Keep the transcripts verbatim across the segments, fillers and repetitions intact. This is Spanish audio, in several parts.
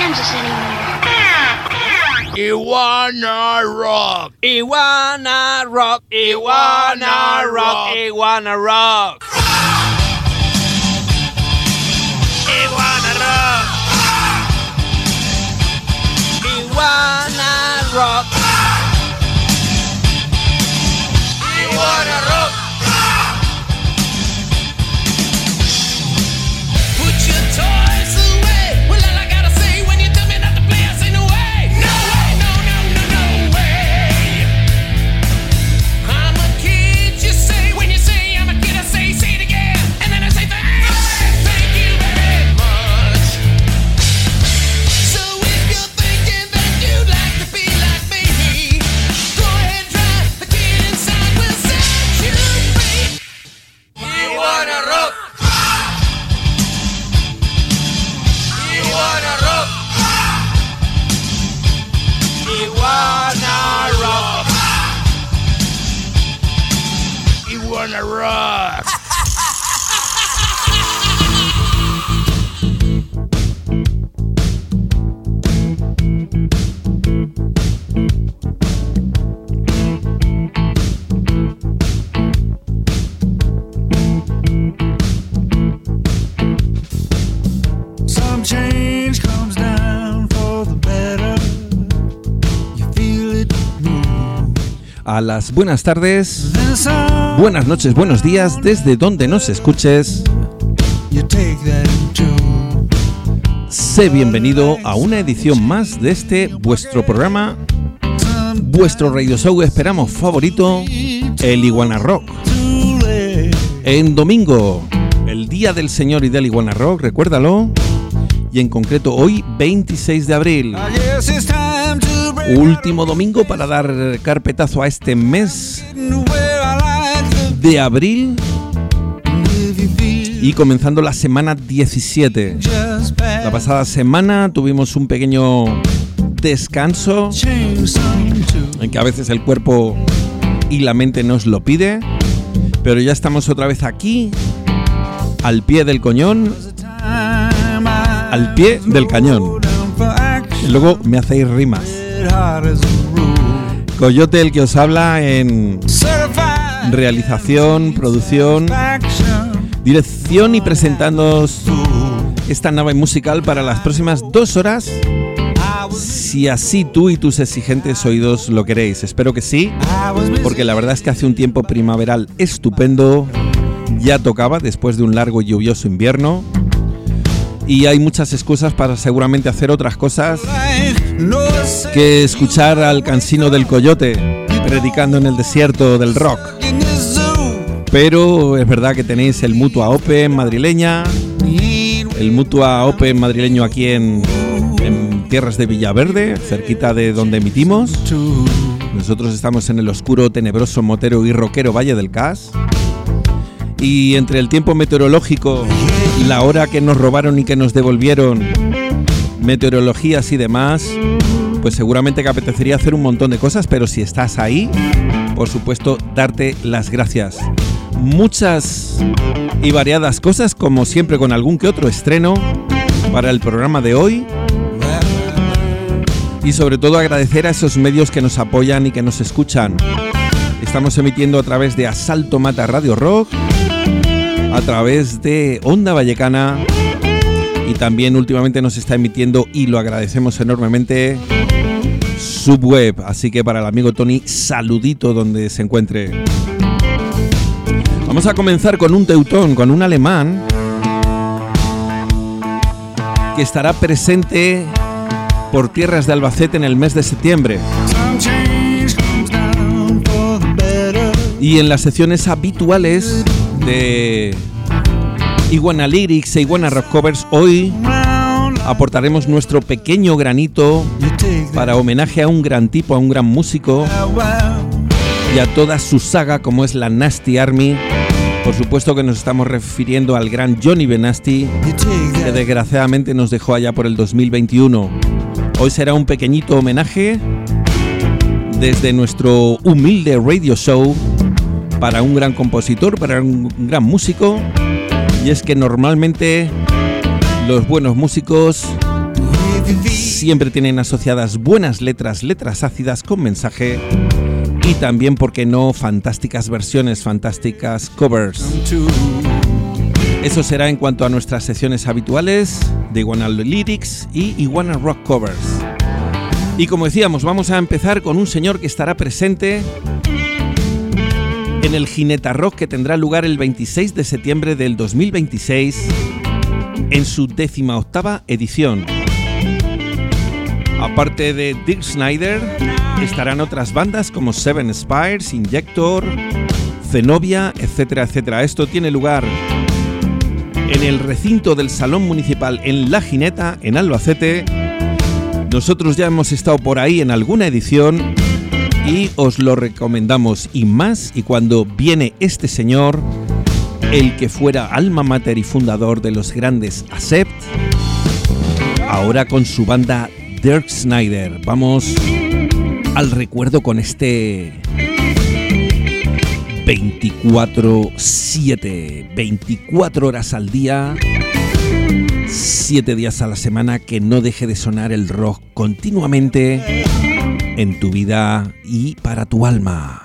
Kansas anymore. Iguana Rock. Iguana Rock. Iguana Rock. Iguana Rock. Iguana Rock. Iguana Rock. Iguana Rock. Put your toys away. Well, all I gotta say when you tell me not to play, I say no way. No way, no, no, no, no way. I'm a kid, you say. When you say I'm a kid, I say, say it again. And then I say thanks. Thank you very much. So if you're thinking that you'd like to be like me, go ahead, try. The kid inside will set you free. Iguana Rock. Iguana Rock. Iguana Rock. Iguana Rock. Some change comes down for the better. You feel it move. A las buenas tardes, Then some buenas noches, buenos días, desde donde nos escuches. you take that into. Sé bienvenido a una edición más de este vuestro programa, vuestro radio show, esperamos favorito, el Iguana Rock. Too late. En domingo, el día del Señor y del Iguana Rock, recuérdalo. Y en concreto hoy, veintiséis de abril. I guess it's time to break Último domingo para dar carpetazo a este mes where I like de abril the if you feel y comenzando la semana diecisiete. just La pass. pasada semana tuvimos un pequeño descanso Change some too. en que a veces el cuerpo y la mente nos lo pide, pero ya estamos otra vez aquí, al pie del cañón, Time I al pie del cañón. slow down for action. Y luego me hacéis rimas. Hard as a rule. Coyote, el que os habla en Certified realización, producción, action. dirección y presentándoos esta nave musical para las próximas dos horas, si así tú y tus exigentes oídos lo queréis. Espero que sí, porque la verdad es que hace un tiempo primaveral estupendo, ya tocaba después de un largo y lluvioso invierno, y hay muchas excusas para seguramente hacer otras cosas que escuchar al cansino del Coyote predicando en el desierto del rock. Pero es verdad que tenéis el Mutua Open madrileña, el Mutua Open madrileño aquí en, en tierras de Villaverde, cerquita de donde emitimos. Nosotros estamos en el oscuro, tenebroso, motero y rockero Valle del Cas. Y entre el tiempo meteorológico, la hora que nos robaron y que nos devolvieron, meteorologías y demás, pues seguramente que apetecería hacer un montón de cosas, pero si estás ahí, por supuesto, darte las gracias. Muchas y variadas cosas, como siempre, con algún que otro estreno para el programa de hoy. Y sobre todo agradecer a esos medios que nos apoyan y que nos escuchan. Estamos emitiendo a través de Asalto Mata Radio Rock, a través de Onda Vallecana, y también últimamente nos está emitiendo, y lo agradecemos enormemente, Subweb. Así que para el amigo Tony, saludito donde se encuentre. Vamos a comenzar con un teutón, con un alemán que estará presente por tierras de Albacete en el mes de septiembre. Some change comes down for the better. Y en las secciones habituales de Iguana Lyrics e Iguana Rock Covers, hoy Round aportaremos nuestro pequeño granito you take that para homenaje a un gran tipo, a un gran músico wow. y a toda su saga como es la Nasty Army. Por supuesto que nos estamos refiriendo al gran Johnny Benasty, You take que that desgraciadamente nos dejó allá por el dos mil veintiuno. Hoy será un pequeñito homenaje desde nuestro humilde radio show para un gran compositor, para un gran músico. Y es que normalmente los buenos músicos Siempre tienen asociadas buenas letras, letras ácidas con mensaje y también, ¿por qué no?, fantásticas versiones, fantásticas covers. Eso será en cuanto a nuestras secciones habituales de Iguana Lyrics y Iguana Rock Covers. Y como decíamos, vamos a empezar con un señor que estará presente en el Gineta Rock, que tendrá lugar el veintiséis de septiembre del dos mil veintiséis en su décima octava edición. Aparte de Dirk Snyder, estarán otras bandas como Seven Spires, Injector, Zenobia, etcétera, etcétera. Esto tiene lugar en el recinto del Salón Municipal en La Gineta, en Albacete. Nosotros ya hemos estado por ahí en alguna edición y os lo recomendamos, y más, y cuando viene este señor, el que fuera alma mater y fundador de los grandes Accept, ahora con su banda Dirk Snyder. Vamos al recuerdo con este veinticuatro siete, veinticuatro horas al día, siete días a la semana, que no deje de sonar el rock continuamente en tu vida y para tu alma.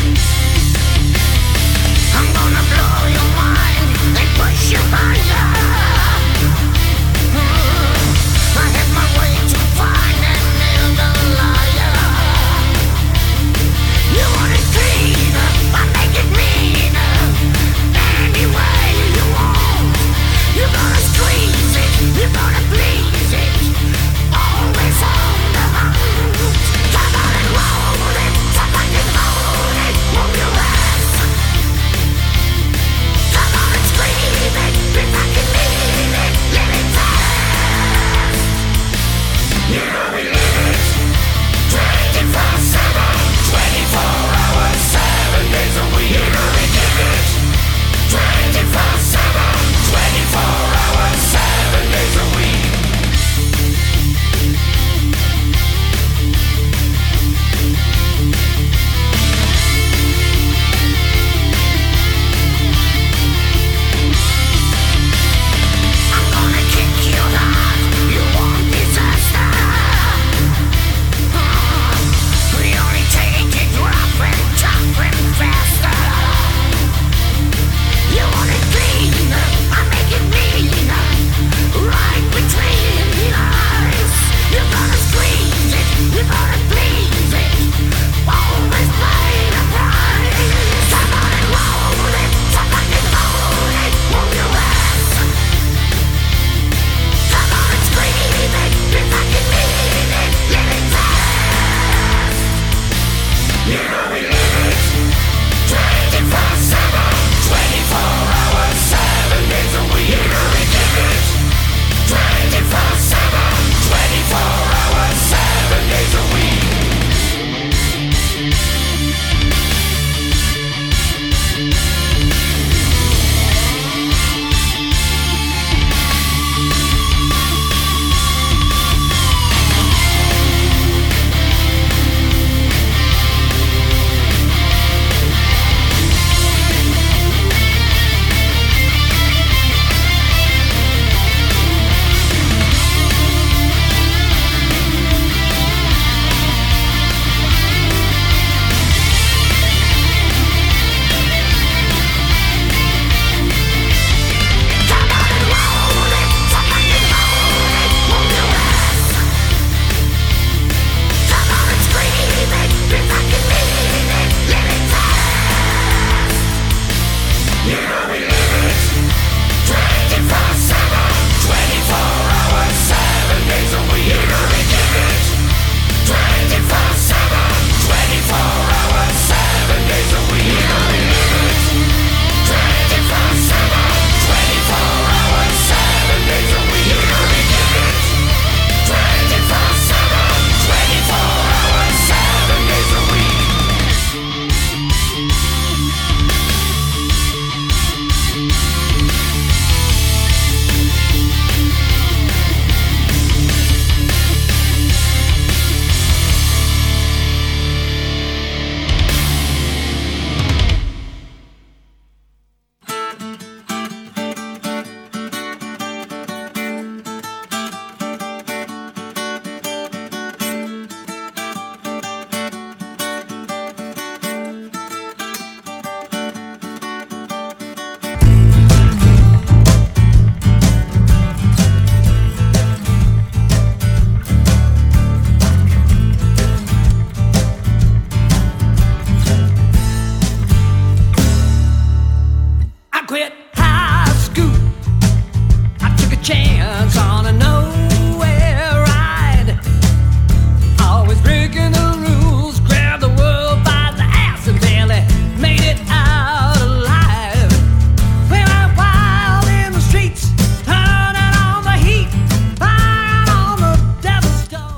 I'm gonna blow your mind and push you further.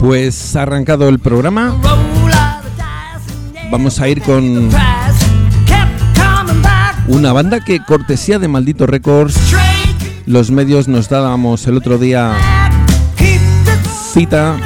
Pues ha arrancado el programa. Vamos a ir con una banda que, cortesía de Maldito Records, los medios nos dábamos el otro día cita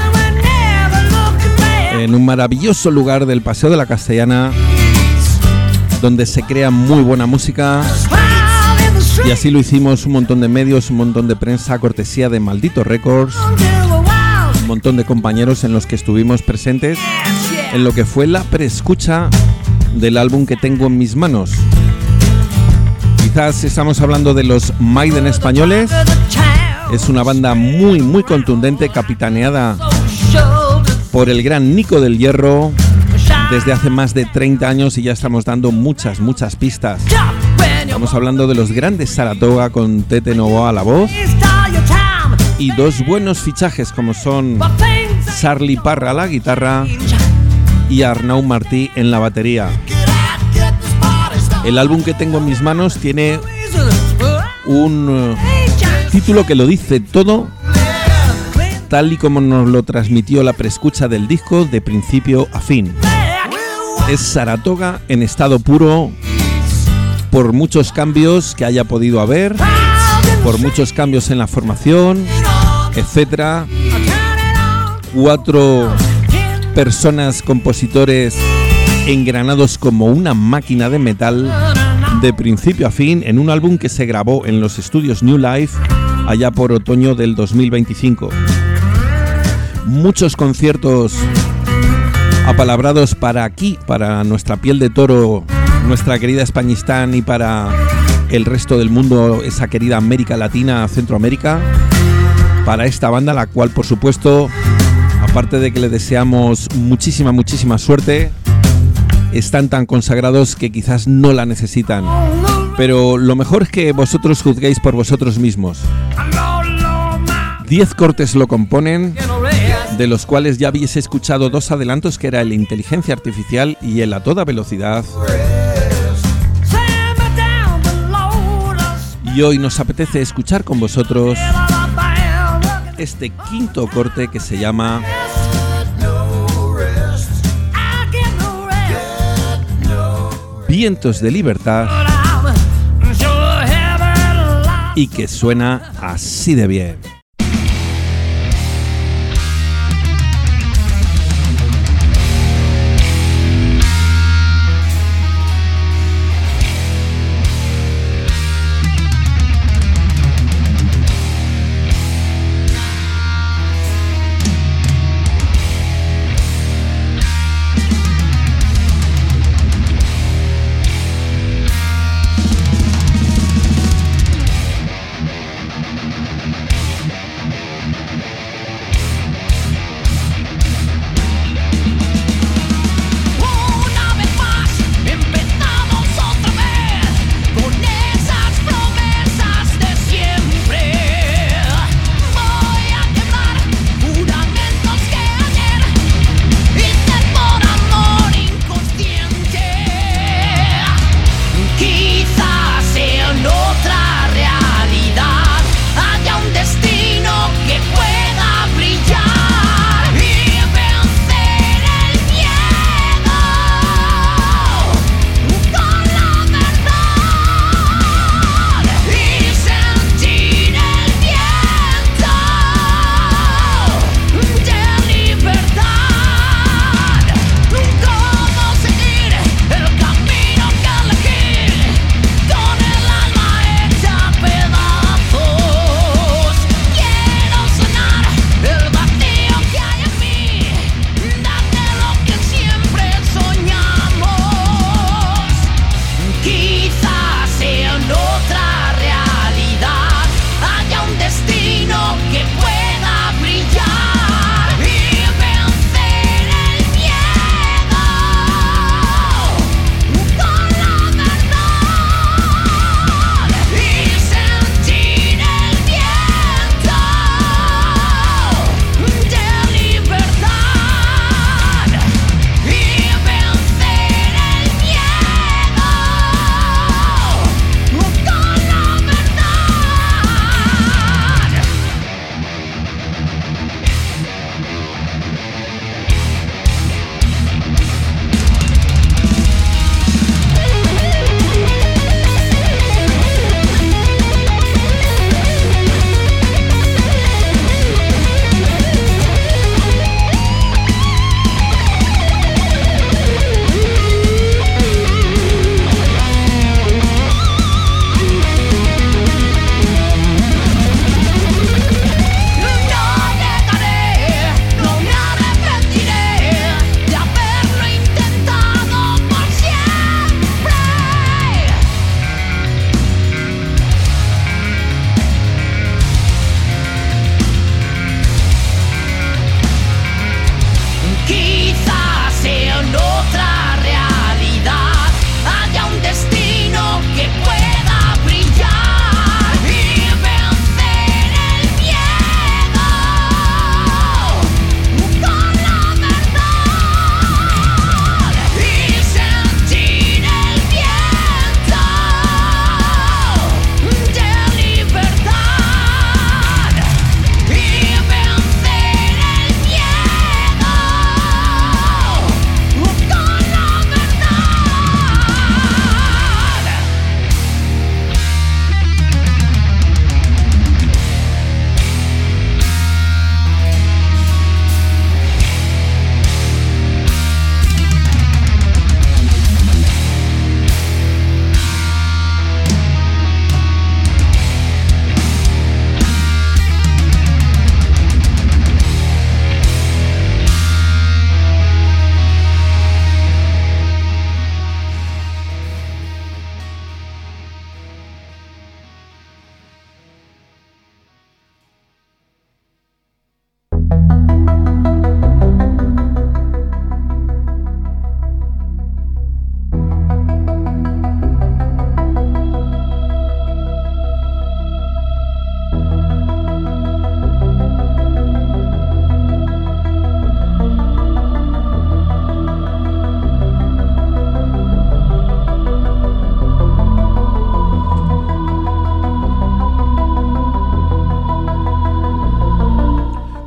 en un maravilloso lugar del Paseo de la Castellana, donde se crea muy buena música. Y así lo hicimos un montón de medios, un montón de prensa, cortesía de Maldito Records, un montón de compañeros en los que estuvimos presentes en lo que fue la preescucha del álbum que tengo en mis manos. Quizás estamos hablando de los Maiden españoles. Es una banda muy muy contundente, capitaneada por el gran Nico del Hierro desde hace más de treinta años, y ya estamos dando muchas muchas pistas. Estamos hablando de los grandes Saratoga con Tete Novoa a la voz y dos buenos fichajes como son Charlie Parra a la guitarra y Arnau Martí en la batería. El álbum que tengo en mis manos tiene un uh, título que lo dice todo, tal y como nos lo transmitió la preescucha del disco de principio a fin. Es Saratoga en estado puro, por muchos cambios que haya podido haber, por muchos cambios en la formación, etcétera. Cuatro personas, compositores engranados como una máquina de metal de principio a fin, en un álbum que se grabó en los estudios New Life allá por otoño del dos mil veinticinco. Muchos conciertos apalabrados para aquí, para nuestra piel de toro, nuestra querida Españistán, y para el resto del mundo, esa querida América Latina, Centroamérica, para esta banda, la cual, por supuesto, aparte de que le deseamos muchísima, muchísima suerte, están tan consagrados que quizás no la necesitan. Pero lo mejor es que vosotros juzguéis por vosotros mismos. Diez cortes lo componen, de los cuales ya habéis escuchado dos adelantos, que era el Inteligencia Artificial y el A Toda Velocidad. Y hoy nos apetece escuchar con vosotros este quinto corte que se llama Vientos de Libertad, y que suena así de bien.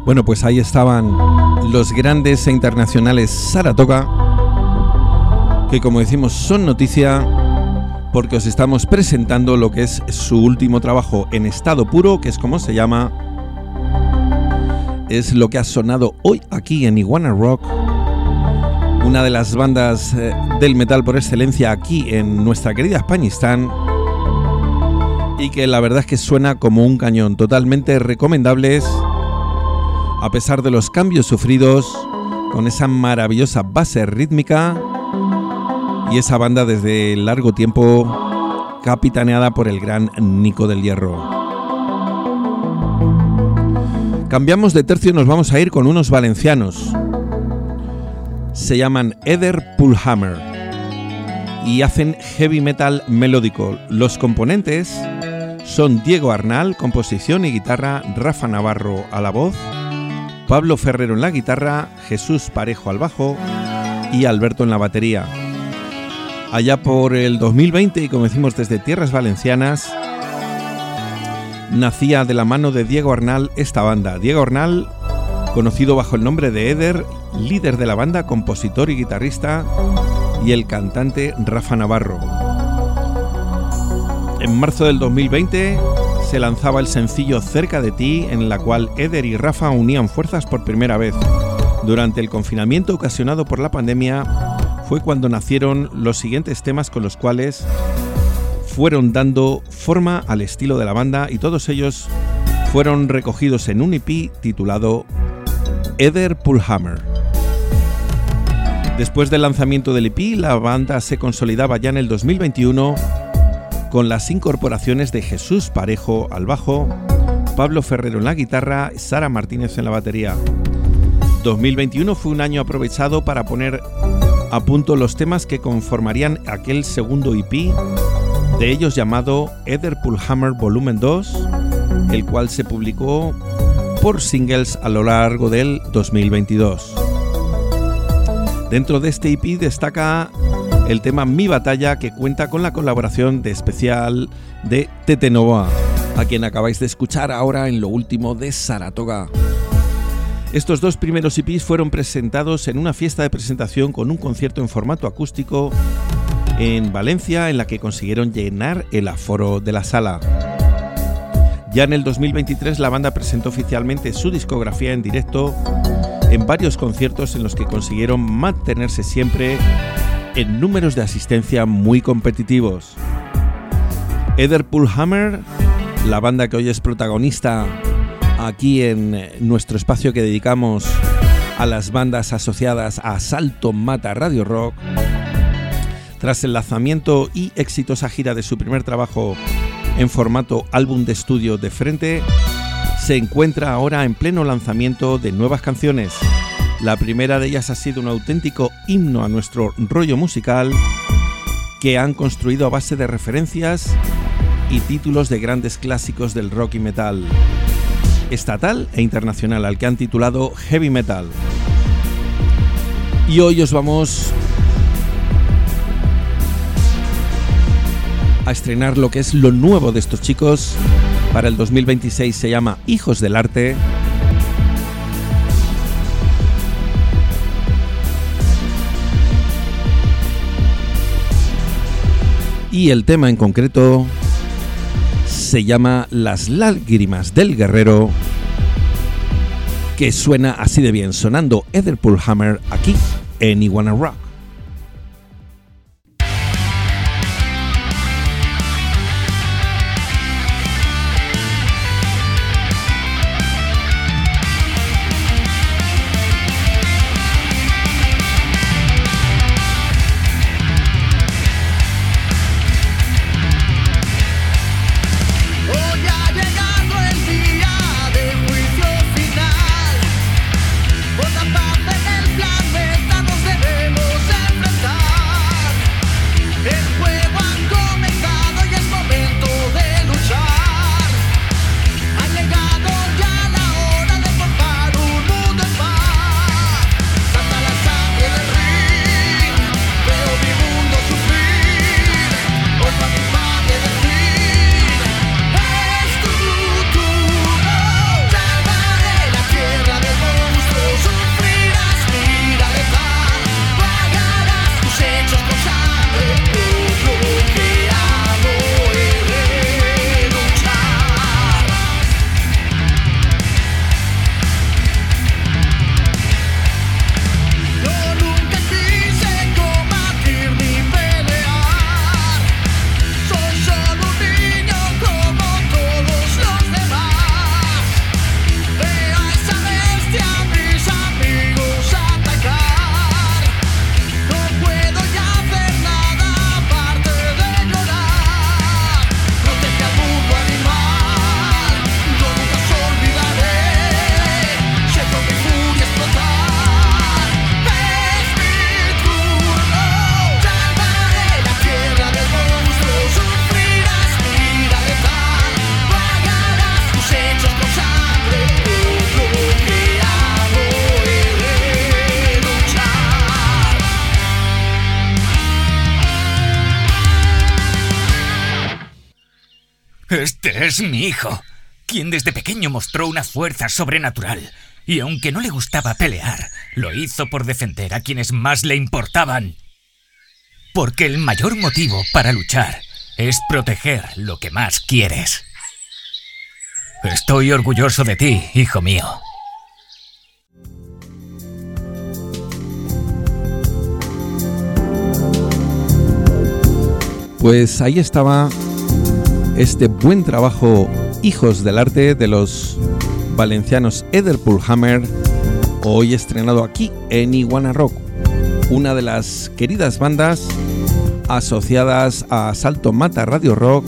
Bueno, pues ahí estaban los grandes e internacionales Saratoga, que como decimos son noticia porque os estamos presentando lo que es su último trabajo en estado puro, que es como se llama. Es lo que ha sonado hoy aquí en Iguana Rock, una de las bandas eh, del metal por excelencia aquí en nuestra querida Españistán, y que la verdad es que suena como un cañón, totalmente recomendables a pesar de los cambios sufridos, con esa maravillosa base rítmica y esa banda desde largo tiempo capitaneada por el gran Nico del Hierro. Cambiamos de tercio y nos vamos a ir con unos valencianos. Se llaman Eder Pullhammer y hacen heavy metal melódico. Los componentes son Diego Arnal, composición y guitarra, Rafa Navarro a la voz, Pablo Ferrero en la guitarra, Jesús Parejo al bajo y Alberto en la batería. Allá por el dos mil veinte, y como decimos desde tierras valencianas, nacía de la mano de Diego Arnal esta banda. Diego Arnal, conocido bajo el nombre de Eder, líder de la banda, compositor y guitarrista, y el cantante Rafa Navarro. En marzo del dos mil veinte se lanzaba el sencillo Cerca de ti, en la cual Eder y Rafa unían fuerzas por primera vez. Durante el confinamiento ocasionado por la pandemia fue cuando nacieron los siguientes temas con los cuales fueron dando forma al estilo de la banda, y todos ellos fueron recogidos en un E P titulado Eder Pullhammer. Después del lanzamiento del E P, la banda se consolidaba ya en el dos mil veintiuno con las incorporaciones de Jesús Parejo al bajo, Pablo Ferrero en la guitarra, Sara Martínez en la batería. dos mil veintiuno fue un año aprovechado para poner a punto los temas que conformarían aquel segundo E P, de ellos llamado Eder Pullhammer Volumen dos, el cual se publicó por singles a lo largo del dos mil veintidós. Dentro de este E P destaca el tema Mi Batalla, que cuenta con la colaboración de especial de Tete Novoa, a quien acabáis de escuchar ahora en lo último de Saratoga. Estos dos primeros E Pes fueron presentados en una fiesta de presentación con un concierto en formato acústico en Valencia, en la que consiguieron llenar el aforo de la sala. Ya en el dos mil veintitrés la banda presentó oficialmente su discografía en directo en varios conciertos en los que consiguieron mantenerse siempre en números de asistencia muy competitivos. Eder Pullhammer, la banda que hoy es protagonista aquí en nuestro espacio que dedicamos a las bandas asociadas a Salto Mata Radio Rock, tras el lanzamiento y exitosa gira de su primer trabajo en formato álbum de estudio de frente, se encuentra ahora en pleno lanzamiento de nuevas canciones. La primera de ellas ha sido un auténtico himno a nuestro rollo musical, que han construido a base de referencias y títulos de grandes clásicos del rock y metal estatal e internacional, al que han titulado Heavy Metal. Y hoy os vamos a estrenar lo que es lo nuevo de estos chicos para el dos mil veintiséis. Se llama Hijos del Arte. Y el tema en concreto se llama Las lágrimas del guerrero, que suena así de bien, sonando Eder Pullhammer aquí en Iguana Rock. Hoy ha llegado el día del juicio final. Por la paz en el planeta nos debemos Este es mi hijo, quien desde pequeño mostró una fuerza sobrenatural. Y aunque no le gustaba pelear, lo hizo por defender a quienes más le importaban. Porque el mayor motivo para luchar es proteger lo que más quieres. Estoy orgulloso de ti, hijo mío. Pues ahí estaba este buen trabajo Hijos del Arte de los valencianos Etherpool Hammer, hoy estrenado aquí en Iguana Rock, una de las queridas bandas asociadas a Salto Mata Radio Rock,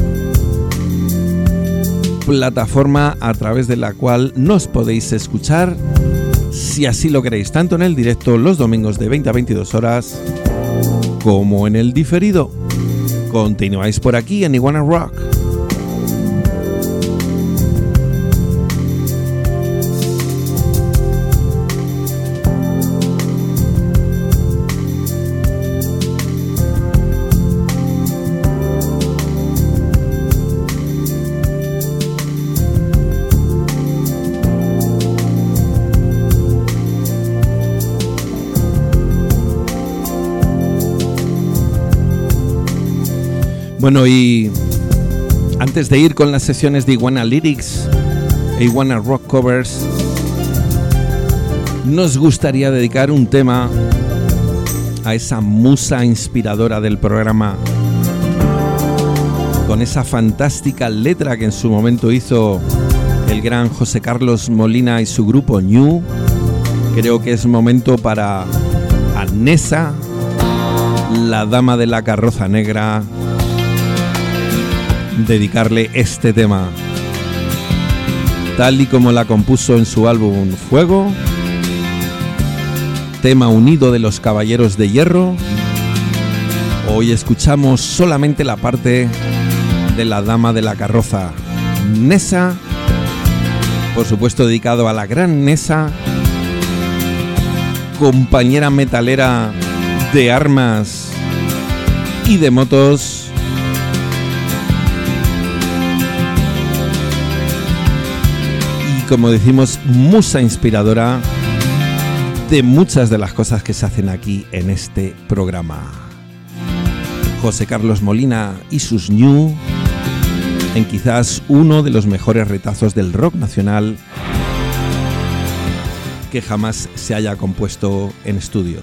plataforma a través de la cual nos podéis escuchar, si así lo queréis, tanto en el directo los domingos de veinte a veintidós horas como en el diferido. Continuáis por aquí en Iguana Rock. Bueno, y antes de ir con las sesiones de Iguana Lyrics e Iguana Rock Covers, nos gustaría dedicar un tema a esa musa inspiradora del programa, con esa fantástica letra que en su momento hizo el gran José Carlos Molina y su grupo Ñu. Creo que es momento para Nessa, la dama de la carroza negra, dedicarle este tema, tal y como la compuso en su álbum Fuego, tema unido de los Caballeros de Hierro. Hoy escuchamos solamente la parte de la dama de la carroza, Nessa, por supuesto dedicado a la gran Nessa, compañera metalera de armas y de motos, como decimos, musa inspiradora de muchas de las cosas que se hacen aquí en este programa. José Carlos Molina y sus Ñu, en quizás uno de los mejores retazos del rock nacional que jamás se haya compuesto en estudio.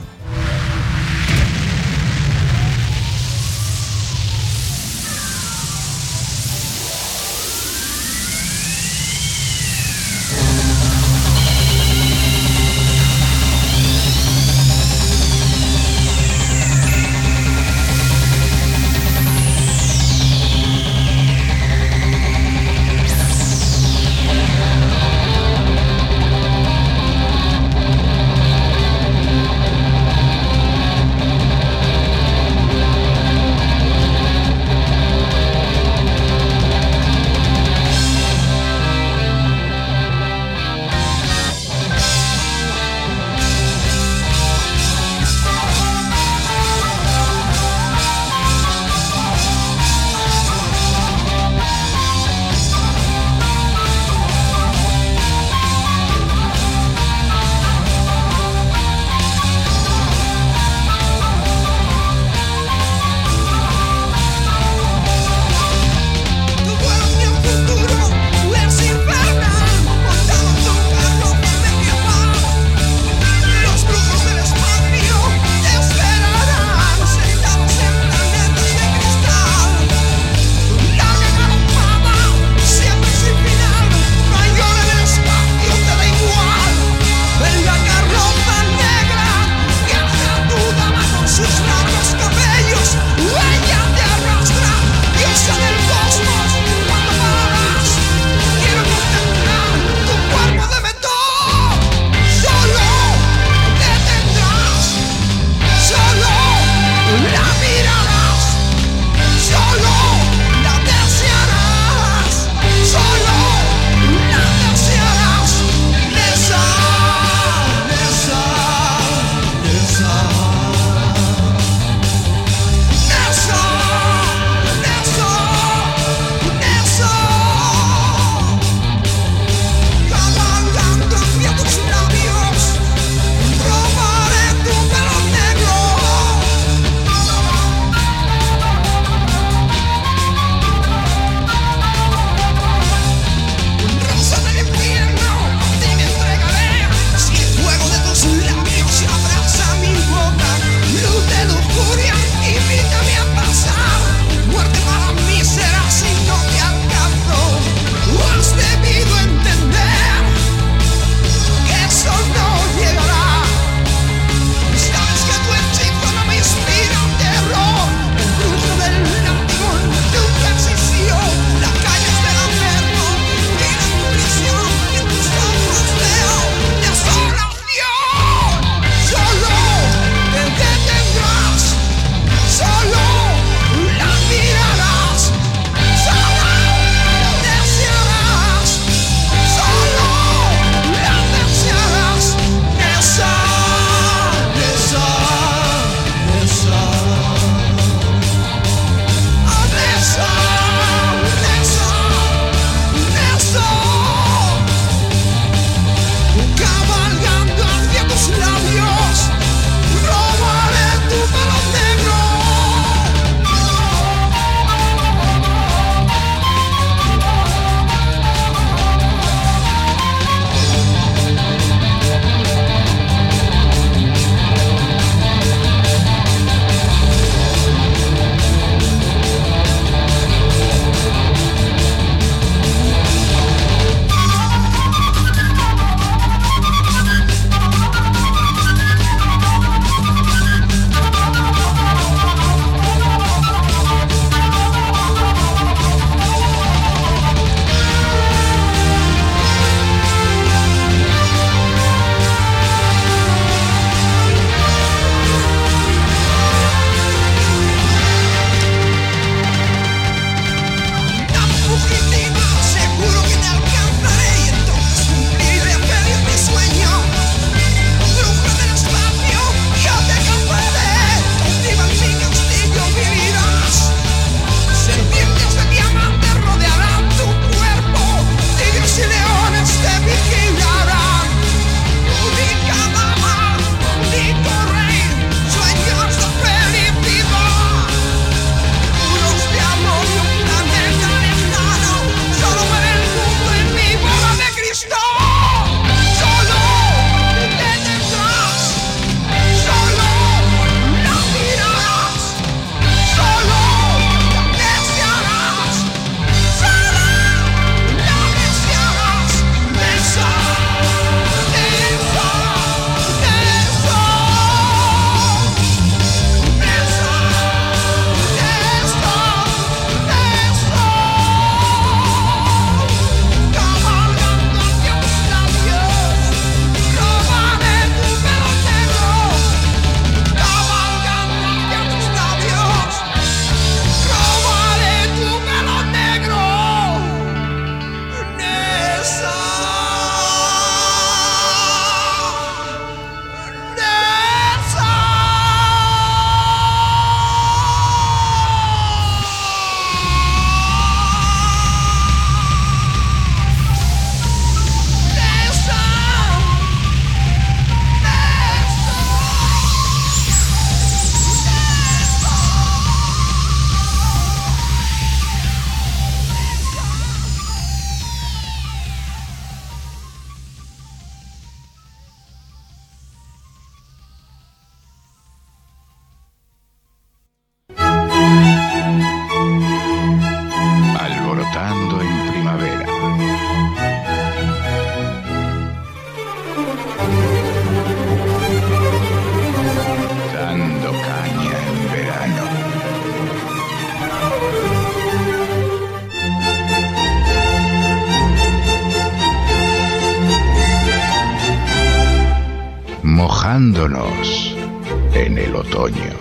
mojándonos en el otoño.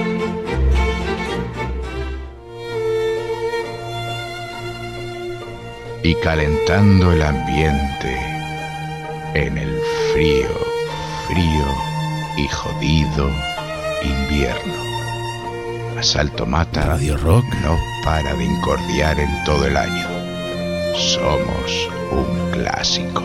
Y calentando el ambiente en el frío, frío y jodido invierno. Asalto Mata Radio Rock no para de incordiar en todo el año. Somos un clásico.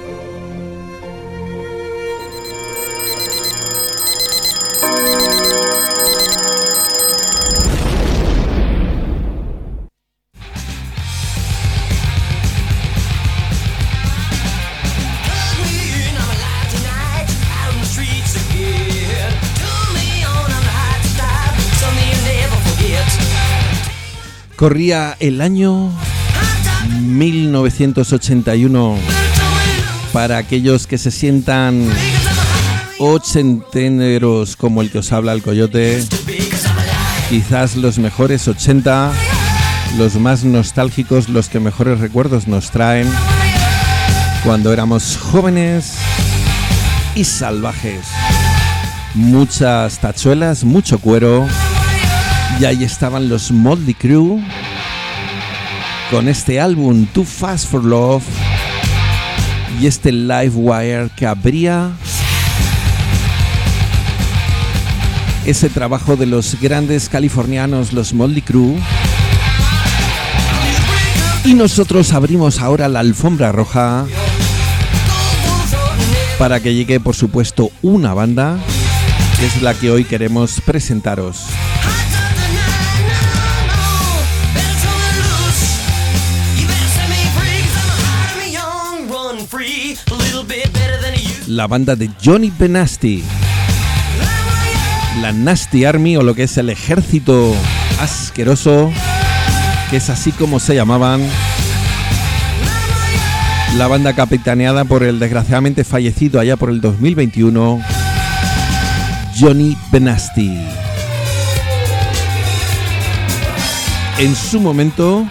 Corría el año mil novecientos ochenta y uno para aquellos que se sientan ochenteros como el que os habla el Coyote. Quizás los mejores ochenta, los más nostálgicos, los que mejores recuerdos nos traen cuando éramos jóvenes y salvajes. Muchas tachuelas, mucho cuero. Y ahí estaban los Motley Crue con este álbum Too Fast for Love y este Live Wire que abría ese trabajo de los grandes californianos, los Motley Crue. Y nosotros abrimos ahora la alfombra roja para que llegue, por supuesto, una banda que es la que hoy queremos presentaros. La banda de Johnny Benasty, la Nasty Army, o lo que es el ejército asqueroso, que es así como se llamaban. La banda capitaneada por el desgraciadamente fallecido allá por el dos mil veintiuno, Johnny Benasty. En su momento,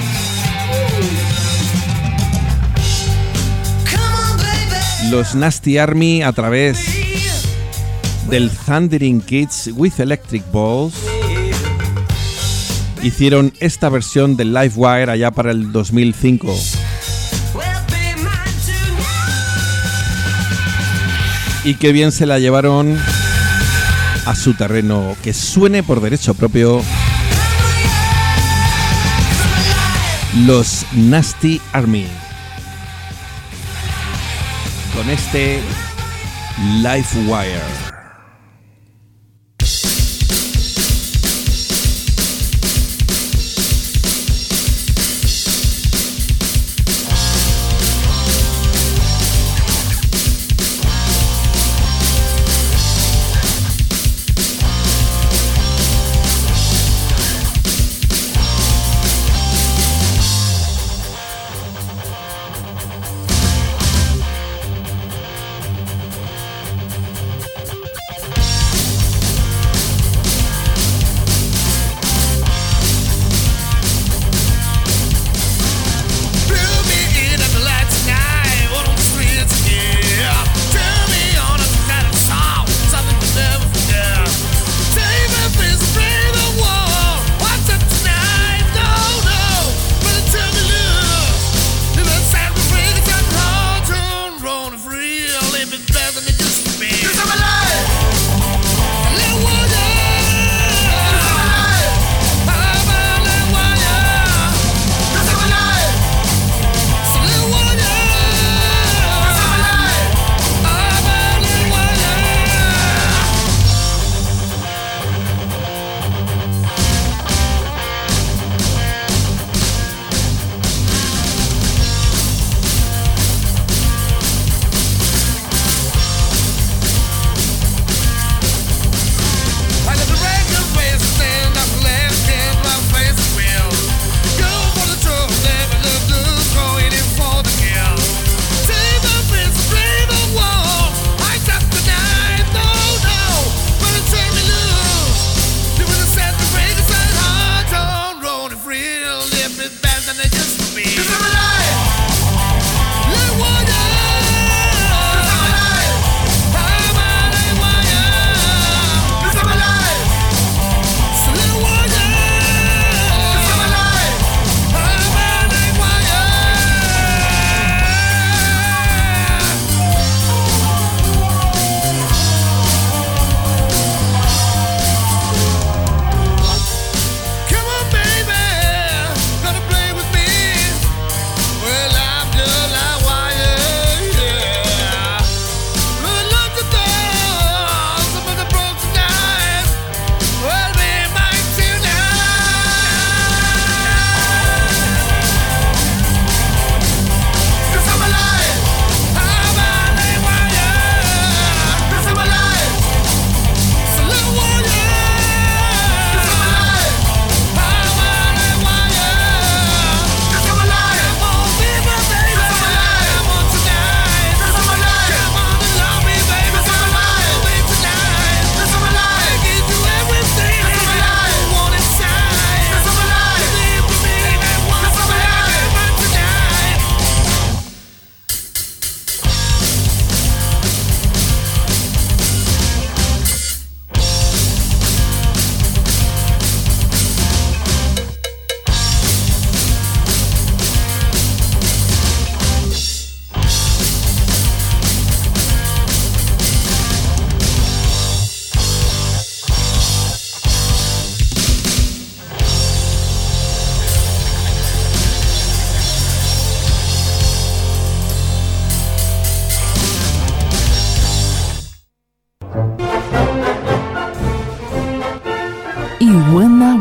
los Nasty Army, a través del Thundering Kids with Electric Balls, hicieron esta versión del Live Wire allá para el dos mil cinco. Y qué bien se la llevaron a su terreno. Que suene por derecho propio los Nasty Army con este Live Wire.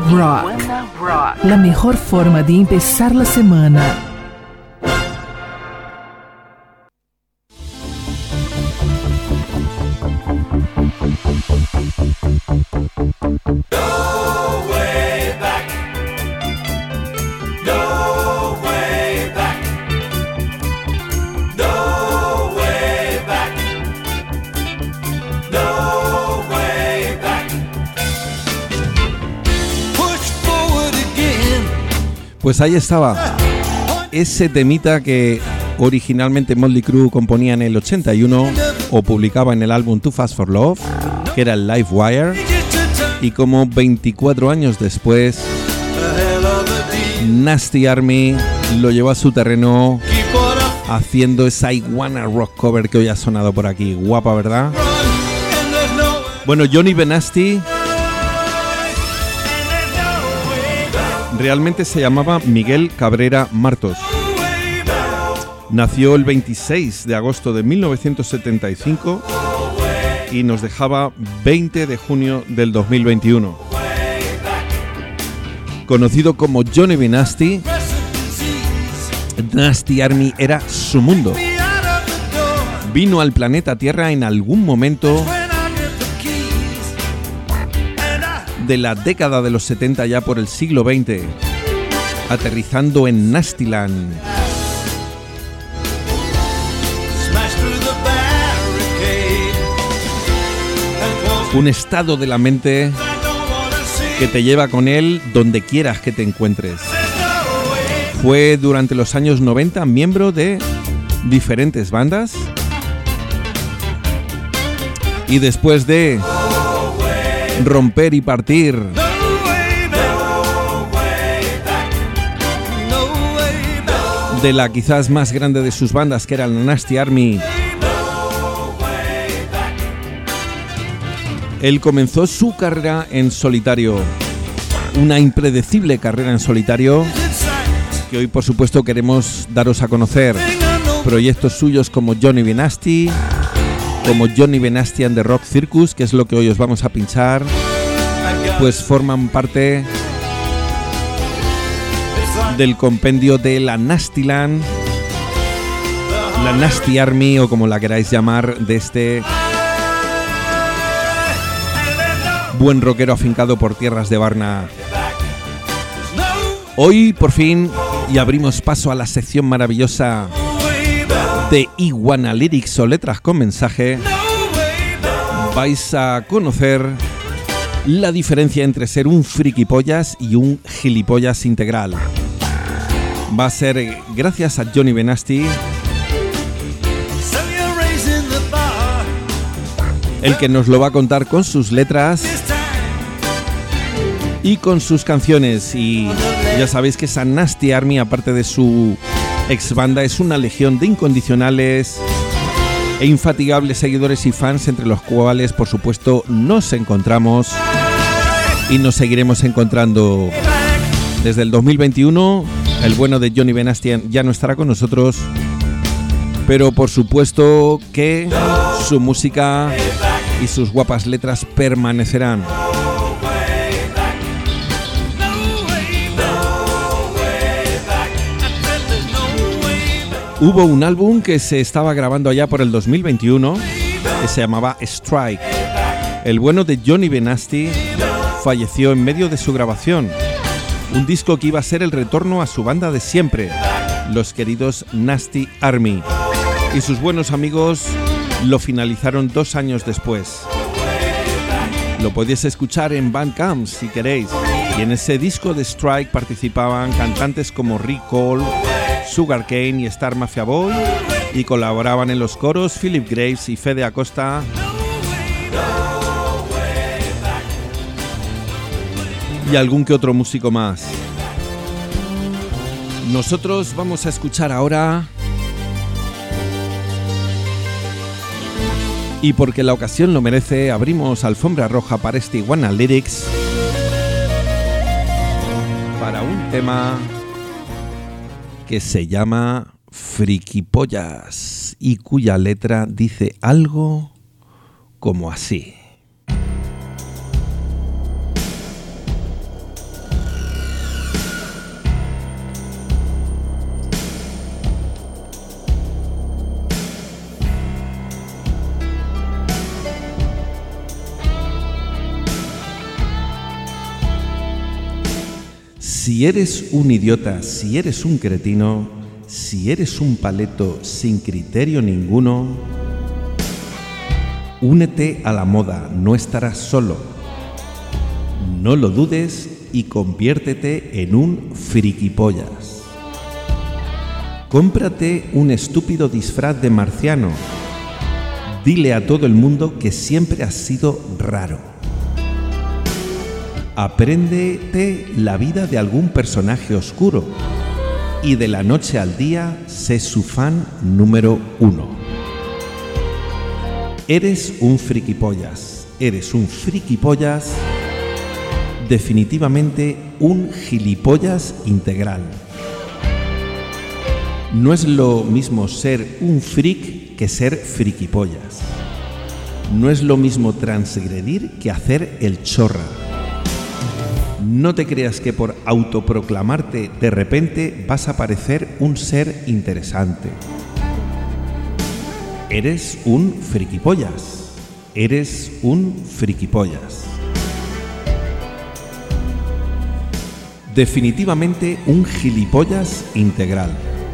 Rock. La mejor forma de empezar la semana. Pues ahí estaba, ese temita que originalmente Motley Crue componía en el ochenta y uno o publicaba en el álbum Too Fast for Love, que era el Live Wire, y como veinticuatro años después, Nasty Army lo llevó a su terreno haciendo esa I Wanna Rock cover que hoy ha sonado por aquí. Guapa, ¿verdad? Bueno, Johnny Benasty realmente se llamaba Miguel Cabrera Martos. Nació el veintiséis de agosto de mil novecientos setenta y cinco y nos dejaba veinte de junio del dos mil veintiuno. Conocido como Johnny B. Nasty, Nasty Army era su mundo. Vino al planeta Tierra en algún momento de la década de los setenta, ya por el siglo veinte, aterrizando en Nastyland. Un estado de la mente que te lleva con él donde quieras que te encuentres. Fue durante los años noventa miembro de diferentes bandas y después de romper y partir de la quizás más grande de sus bandas, que era la Nasty Army, él comenzó su carrera en solitario, una impredecible carrera en solitario que hoy por supuesto queremos daros a conocer. Proyectos suyos como Johnny B. Nasty, como Johnny B. Nasty and the Rock Circus, que es lo que hoy os vamos a pinchar, pues forman parte del compendio de la Nastyland, la Nasty Army o como la queráis llamar, de este buen rockero afincado por tierras de Varna. Hoy por fin, y abrimos paso a la sección maravillosa de Iguana Lyrics o letras con mensaje, vais a conocer la diferencia entre ser un frikipollas y un gilipollas integral. Va a ser gracias a Johnny B. Nasty, el que nos lo va a contar con sus letras y con sus canciones. Y ya sabéis que esa Nasty Army, aparte de su ex banda, es una legión de incondicionales e infatigables seguidores y fans, entre los cuales por supuesto nos encontramos y nos seguiremos encontrando. Desde el dos mil veintiuno el bueno de Johnny B. Nasty ya no estará con nosotros, pero por supuesto que su música y sus guapas letras permanecerán. Hubo un álbum que se estaba grabando allá por el dos mil veintiuno que se llamaba Strike. El bueno de Johnny B. Nasty falleció en medio de su grabación. Un disco que iba a ser el retorno a su banda de siempre, los queridos Nasty Army. Y sus buenos amigos lo finalizaron dos años después. Lo podéis escuchar en Bandcamp si queréis. Y en ese disco de Strike participaban cantantes como Rick Cole, Sugar Cane y Star Mafia Boy, y colaboraban en los coros Philip Graves y Fede Acosta. Y algún que otro músico más. Nosotros vamos a escuchar ahora, y porque la ocasión lo merece, abrimos alfombra roja para este Iguana Lyrics, para un tema que se llama Frikipollas y cuya letra dice algo como así. Si eres un idiota, si eres un cretino, si eres un paleto sin criterio ninguno, únete a la moda, no estarás solo. No lo dudes y conviértete en un frikipollas. Cómprate un estúpido disfraz de marciano. Dile a todo el mundo que siempre has sido raro. Apréndete la vida de algún personaje oscuro y de la noche al día sé su fan número uno. Eres un frikipollas, eres un frikipollas, definitivamente un gilipollas integral. No es lo mismo ser un freak que ser frikipollas. No es lo mismo transgredir que hacer el chorra. No te creas que por autoproclamarte de repente vas a parecer un ser interesante. Eres un frikipollas. Eres un frikipollas. Definitivamente un gilipollas integral.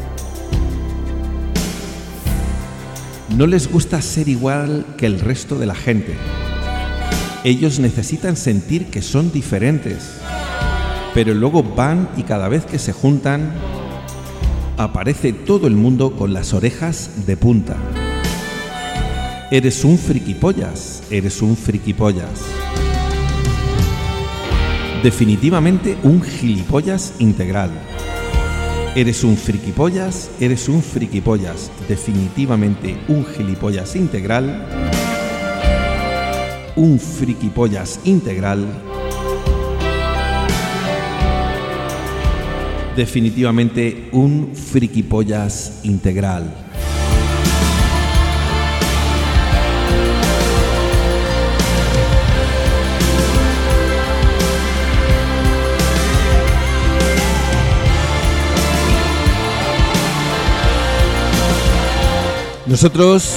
No les gusta ser igual que el resto de la gente. Ellos necesitan sentir que son diferentes, pero luego van y cada vez que se juntan, aparece todo el mundo con las orejas de punta. Eres un frikipollas, eres un frikipollas. Definitivamente un gilipollas integral. Eres un frikipollas, eres un frikipollas. Definitivamente un gilipollas integral. Un frikipollas integral. Definitivamente un frikipollas integral. Nosotros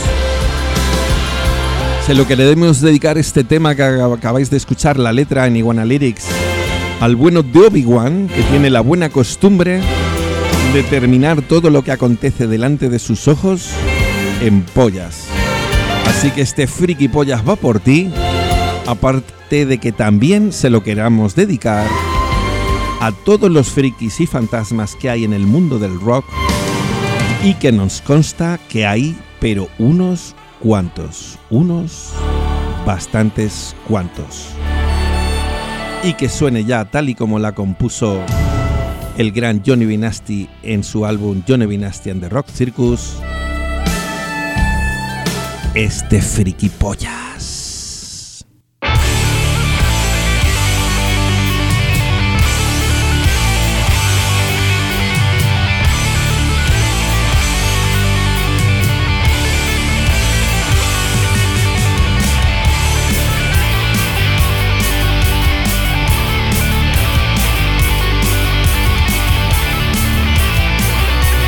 se lo queremos dedicar este tema que acabáis de escuchar, la letra en Iguana Lyrics, al bueno de Obi-Wan, que tiene la buena costumbre de terminar todo lo que acontece delante de sus ojos en pollas. Así que este frikipollas va por ti, aparte de que también se lo queramos dedicar a todos los frikis y fantasmas que hay en el mundo del rock, y que nos consta que hay, pero unos cuantos, unos bastantes cuantos. Y que suene ya tal y como la compuso el gran Johnny B. Nasty en su álbum Johnny B. Nasty and the Rock Circus, este frikipollas.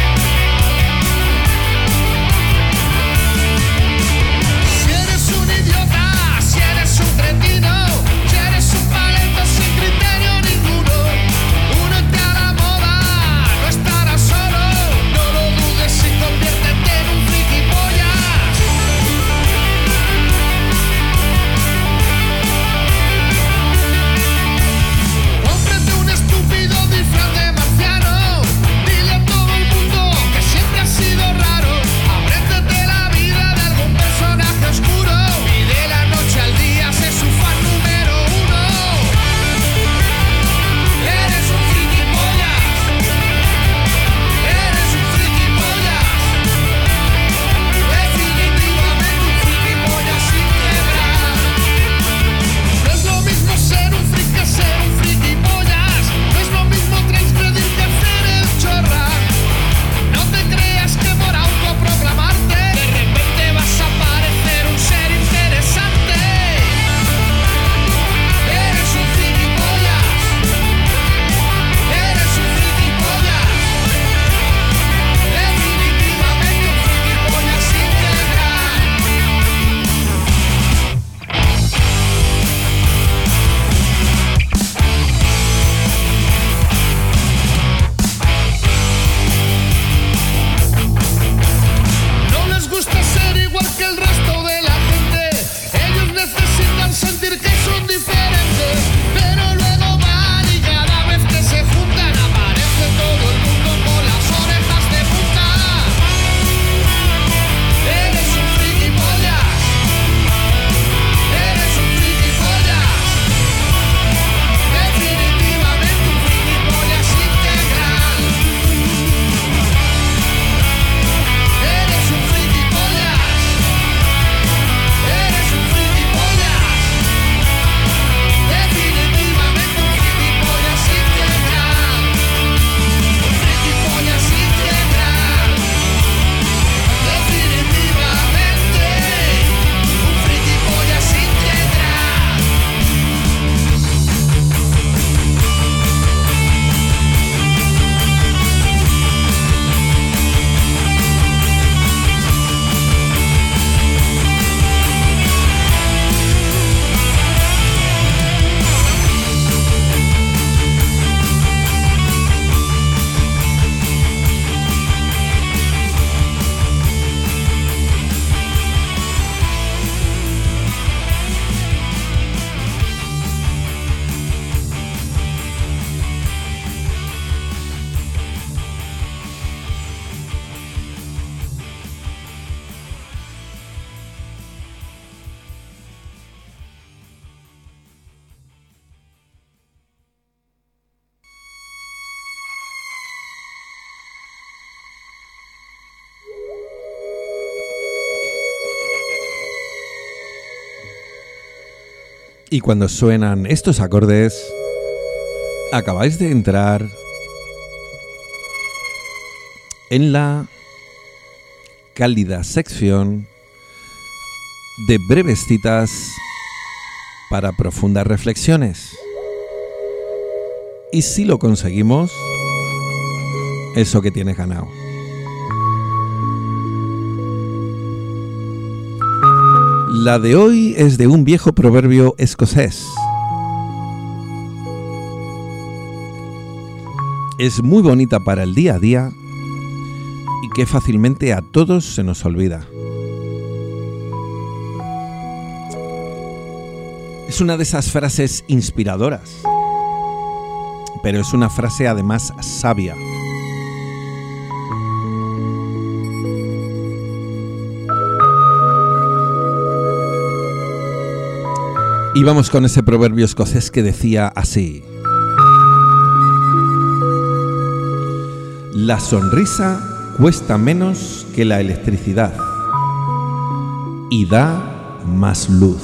Si eres un idiota Y cuando suenan estos acordes, acabáis de entrar en la cálida sección de breves citas para profundas reflexiones. Y si lo conseguimos, eso que tienes ganado. La de hoy es de un viejo proverbio escocés. Es muy bonita para el día a día y que fácilmente a todos se nos olvida. Es una de esas frases inspiradoras, pero es una frase además sabia. Y vamos con ese proverbio escocés que decía así: la sonrisa cuesta menos que la electricidad y da más luz.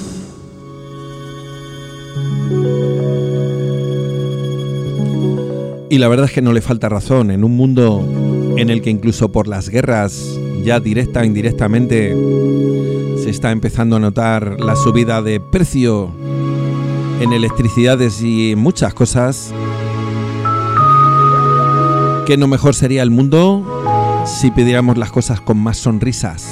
Y la verdad es que no le falta razón en un mundo en el que incluso por las guerras, ya directa o indirectamente, se está empezando a notar la subida de precio en electricidades y en muchas cosas. ¿Qué no mejor sería el mundo si pidiéramos las cosas con más sonrisas?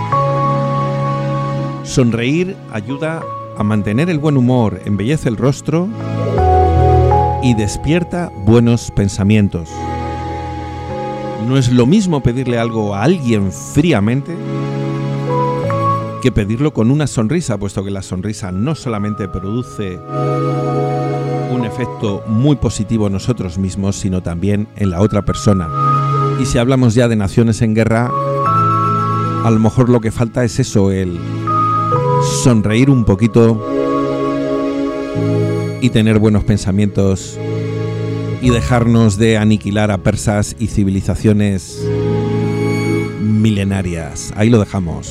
Sonreír ayuda a mantener el buen humor, embellece el rostro y despierta buenos pensamientos. No es lo mismo pedirle algo a alguien fríamente que pedirlo con una sonrisa, puesto que la sonrisa no solamente produce un efecto muy positivo en nosotros mismos, sino también en la otra persona. Y si hablamos ya de naciones en guerra, a lo mejor lo que falta es eso, el sonreír un poquito y tener buenos pensamientos y dejarnos de aniquilar a persas y civilizaciones milenarias. Ahí lo dejamos.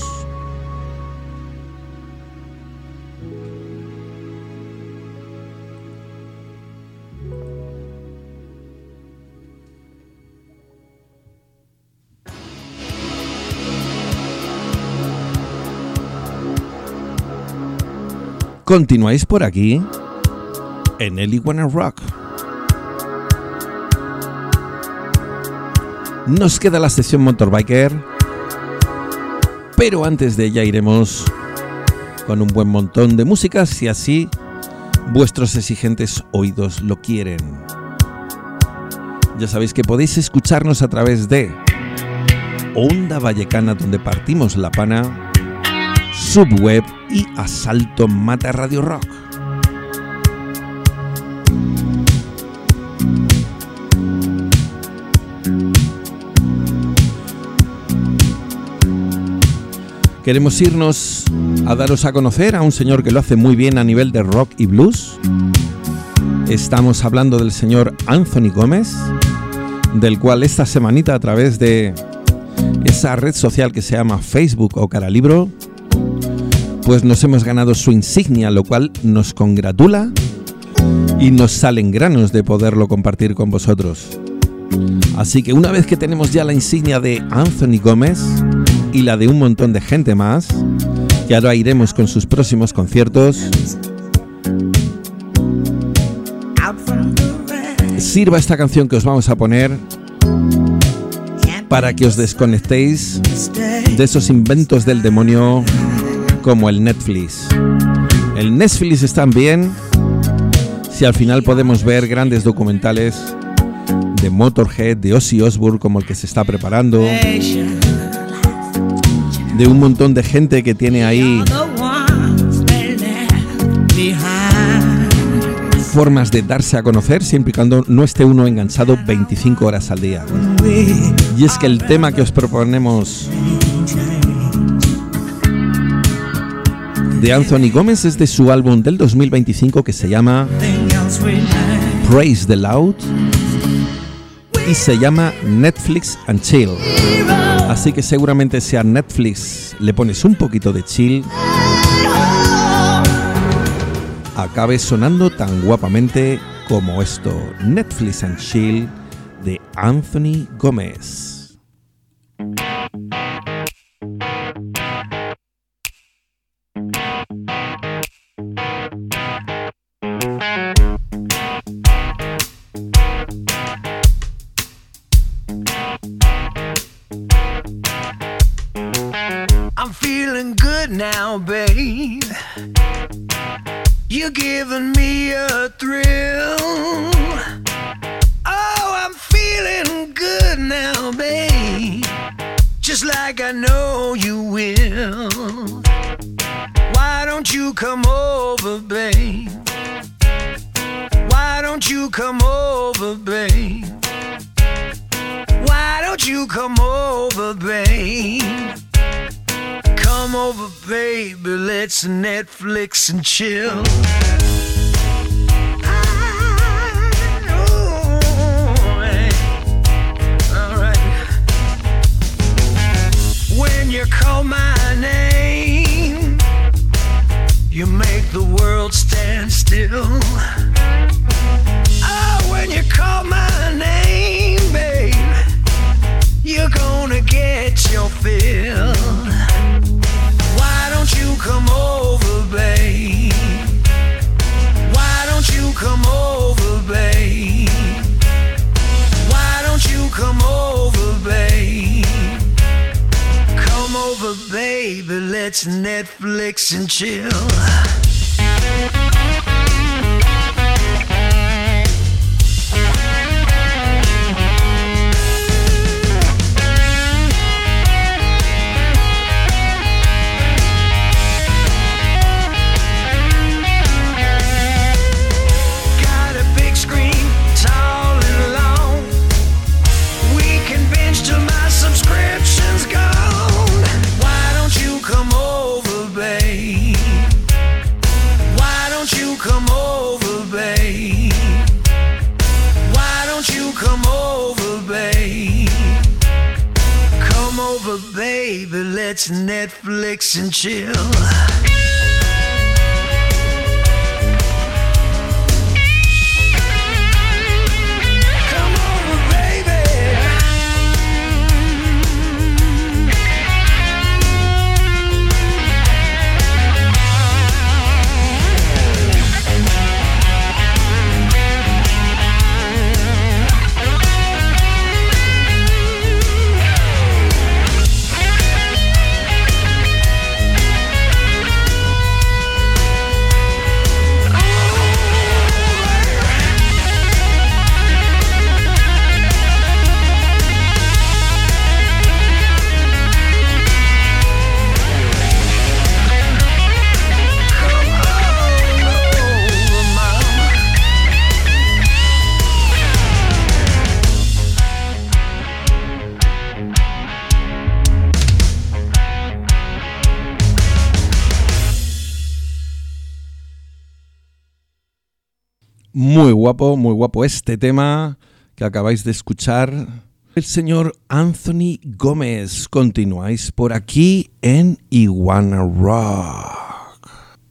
Continuáis por aquí en Eli Wanna Rock. Nos queda la sesión Motorbiker, pero antes de ella iremos con un buen montón de música, si así vuestros exigentes oídos lo quieren. Ya sabéis que podéis escucharnos a través de Onda Vallecana, donde partimos la pana, Subweb y Asalto Mata Radio Rock. Queremos irnos a daros a conocer a un señor que lo hace muy bien a nivel de rock y blues. Estamos hablando del señor Anthony Gómez, del cual esta semanita a través de esa red social que se llama Facebook o Caralibro, pues nos hemos ganado su insignia, lo cual nos congratula y nos salen granos de poderlo compartir con vosotros. Así que una vez que tenemos ya la insignia de Anthony Gómez y la de un montón de gente más, que ahora iremos con sus próximos conciertos, sirva esta canción que os vamos a poner para que os desconectéis de esos inventos del demonio como el Netflix. El Netflix está bien si al final podemos ver grandes documentales de Motorhead, de Ozzy Osbourne, como el que se está preparando, de un montón de gente que tiene ahí formas de darse a conocer, siempre y cuando no esté uno enganchado veinticinco horas al día. Y es que el tema que os proponemos de Anthony Gómez es de su álbum del dos mil veinticinco que se llama Praise the Loud y se llama Netflix and Chill. Así que seguramente si a Netflix le pones un poquito de chill, a acabe sonando tan guapamente como esto, Netflix and Chill de Anthony Gómez. I'm feeling good now, babe. You're giving me a thrill. Oh, I'm feeling good now, babe. Just like I know you will. Why don't you come over, babe? Why don't you come over, babe? Why don't you come over, babe? Come over, baby, let's Netflix and chill. I know, hey. All right. When you call my name, you make the world stand still. Oh, when you call my name, babe, you're gonna get your fill. Why don't you come over, babe? Why don't you come over, babe? Why don't you come over, babe? Come over, baby, let's Netflix and chill. Baby, let's Netflix and chill. Muy guapo, muy guapo este tema que acabáis de escuchar. El señor Anthony Gómez. Continuáis por aquí en Iguana Rock.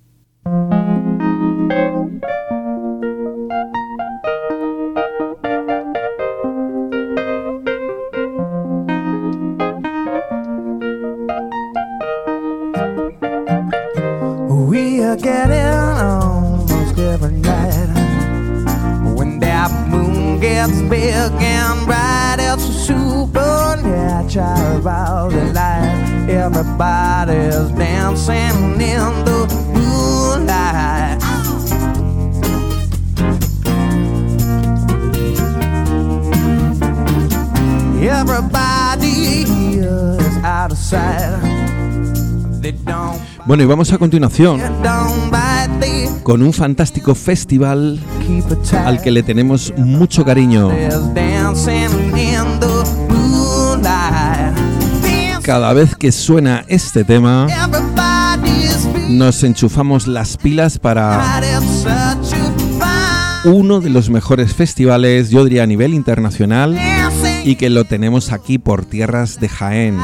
We are getting almost every night. When that moon gets big and bright, it's a supernatural delight. Everybody's dancing in the moonlight. Everybody is out of sight. They don't. Bueno, y vamos a continuación con un fantástico festival al que le tenemos mucho cariño. Cada vez que suena este tema, nos enchufamos las pilas para uno de los mejores festivales, yo diría a nivel internacional, y que lo tenemos aquí por tierras de Jaén.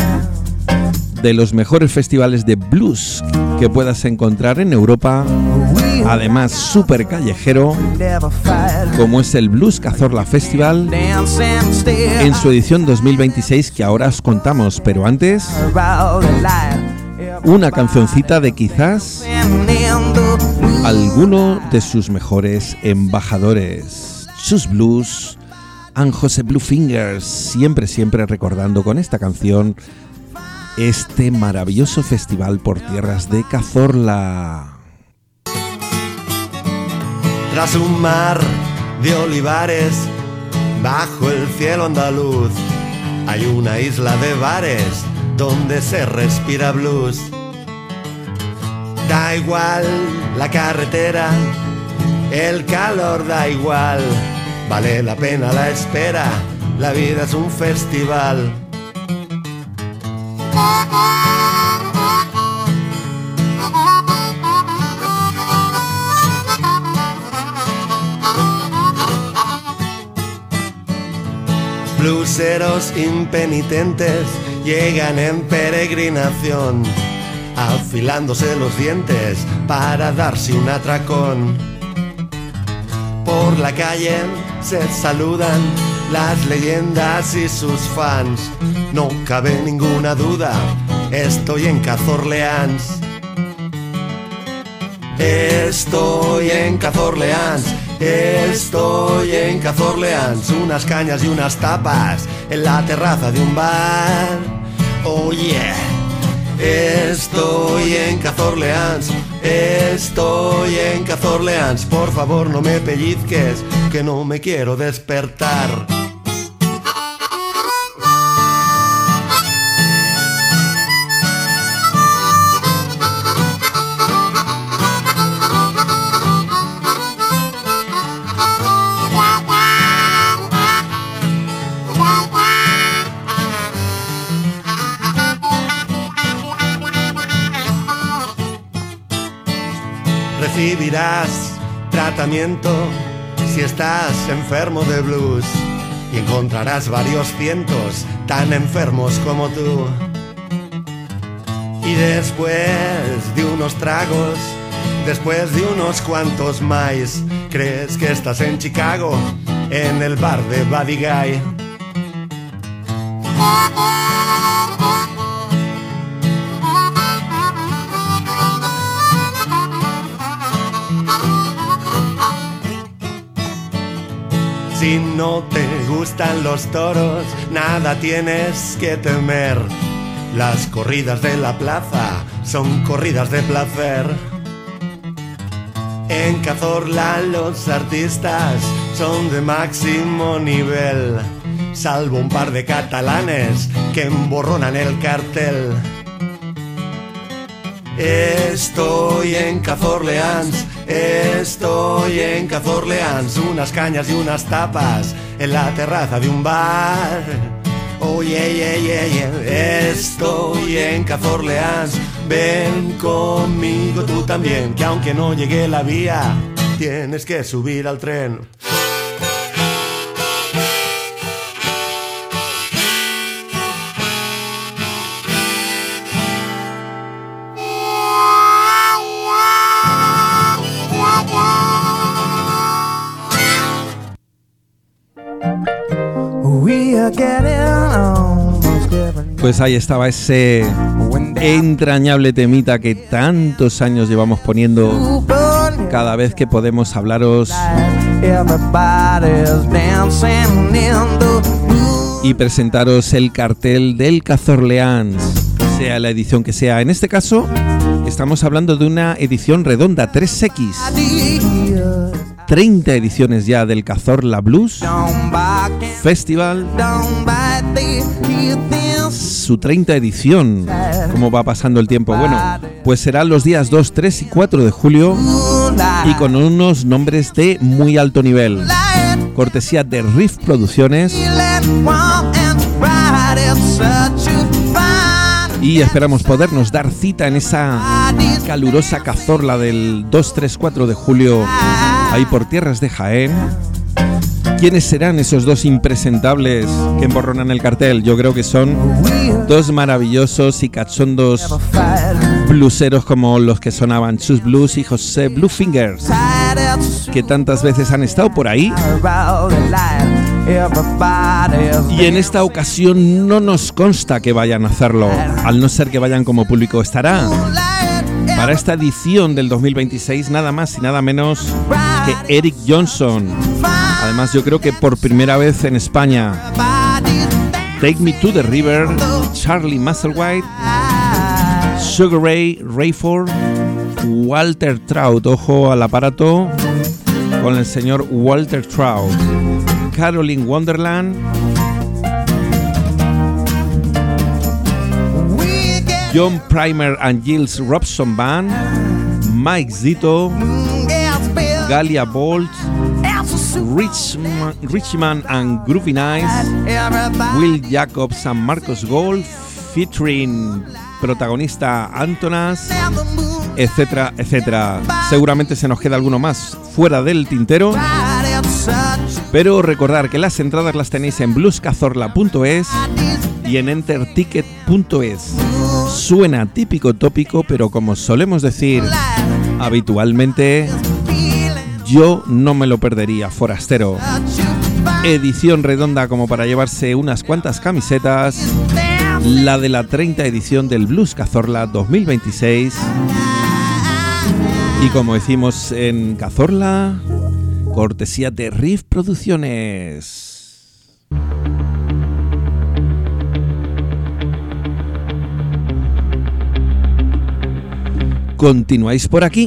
De los mejores festivales de blues que puedas encontrar en Europa además súper callejero, como es el Blues Cazorla Festival en su edición dos mil veintiséis, que ahora os contamos, pero antes una cancioncita de quizás alguno de sus mejores embajadores, Chus Blues and José Blue Fingers, siempre, siempre recordando con esta canción este maravilloso festival por tierras de Cazorla. Tras un mar de olivares, bajo el cielo andaluz, hay una isla de bares donde se respira blues. Da igual la carretera, el calor da igual, vale la pena la espera, la vida es un festival. Blueseros impenitentes llegan en peregrinación, afilándose los dientes para darse un atracón. Por la calle se saludan las leyendas y sus fans. No cabe ninguna duda, estoy en Cazorleans. Estoy en Cazorleans, estoy en Cazorleans. Unas cañas y unas tapas en la terraza de un bar. Oh yeah. Estoy en Cazorleans, estoy en Cazorleans. Por favor no me pellizques, que no me quiero despertar. Recibirás tratamiento si estás enfermo de blues y encontrarás varios cientos tan enfermos como tú. Y después de unos tragos, después de unos cuantos más, crees que estás en Chicago, en el bar de Buddy Guy. Si no te gustan los toros, nada tienes que temer. Las corridas de la plaza son corridas de placer. En Cazorla los artistas son de máximo nivel, salvo un par de catalanes que emborronan el cartel. Estoy en Cazorleans, estoy en Cazorleans. Unas cañas y unas tapas en la terraza de un bar. Oh yeah, yeah, yeah, yeah. Estoy en Cazorleans. Ven conmigo tú también, que aunque no llegue la vía, tienes que subir al tren. Pues ahí estaba ese entrañable temita que tantos años llevamos poniendo cada vez que podemos hablaros y presentaros el cartel del Cazorleans, sea la edición que sea. En este caso estamos hablando de una edición redonda, tres equis, treinta ediciones ya del Cazorla Blues Festival, su treinta edición. ¿Cómo va pasando el tiempo? Bueno, pues serán los días dos, tres y cuatro de julio y con unos nombres de muy alto nivel, cortesía de Riff Producciones, y esperamos podernos dar cita en esa calurosa Cazorla del dos, tres, cuatro de julio ahí por tierras de Jaén. ¿Quiénes serán esos dos impresentables que emborronan el cartel? Yo creo que son dos maravillosos y cachondos blueseros como los que sonaban Chus Blues y José Bluefingers, que tantas veces han estado por ahí. Y en esta ocasión no nos consta que vayan a hacerlo, al no ser que vayan como público. Estará para esta edición del dos mil veintiséis nada más y nada menos que Eric Johnson. Además, yo creo que por primera vez en España. Take Me to the River, Charlie Musselwhite, Sugar Ray Rayford, Walter Trout. Ojo al aparato con el señor Walter Trout. Caroline Wonderland, John Primer and Giles Robson Band, Mike Zito, Galia Bolt, Richman, Richman and Groovy Nice, Will Jacobs and Marcos Gold, featuring protagonista Antonas, etcétera, etcétera. Seguramente se nos queda alguno más fuera del tintero, pero recordar que las entradas las tenéis en blues cazorla punto es y en enter ticket punto es. Suena típico tópico, pero como solemos decir habitualmente, yo no me lo perdería, forastero. Edición redonda como para llevarse unas cuantas camisetas, la de la treinta edición del Blues Cazorla dos mil veintiséis. Y como decimos en Cazorla, cortesía de Riff Producciones. ¿Continuáis por aquí?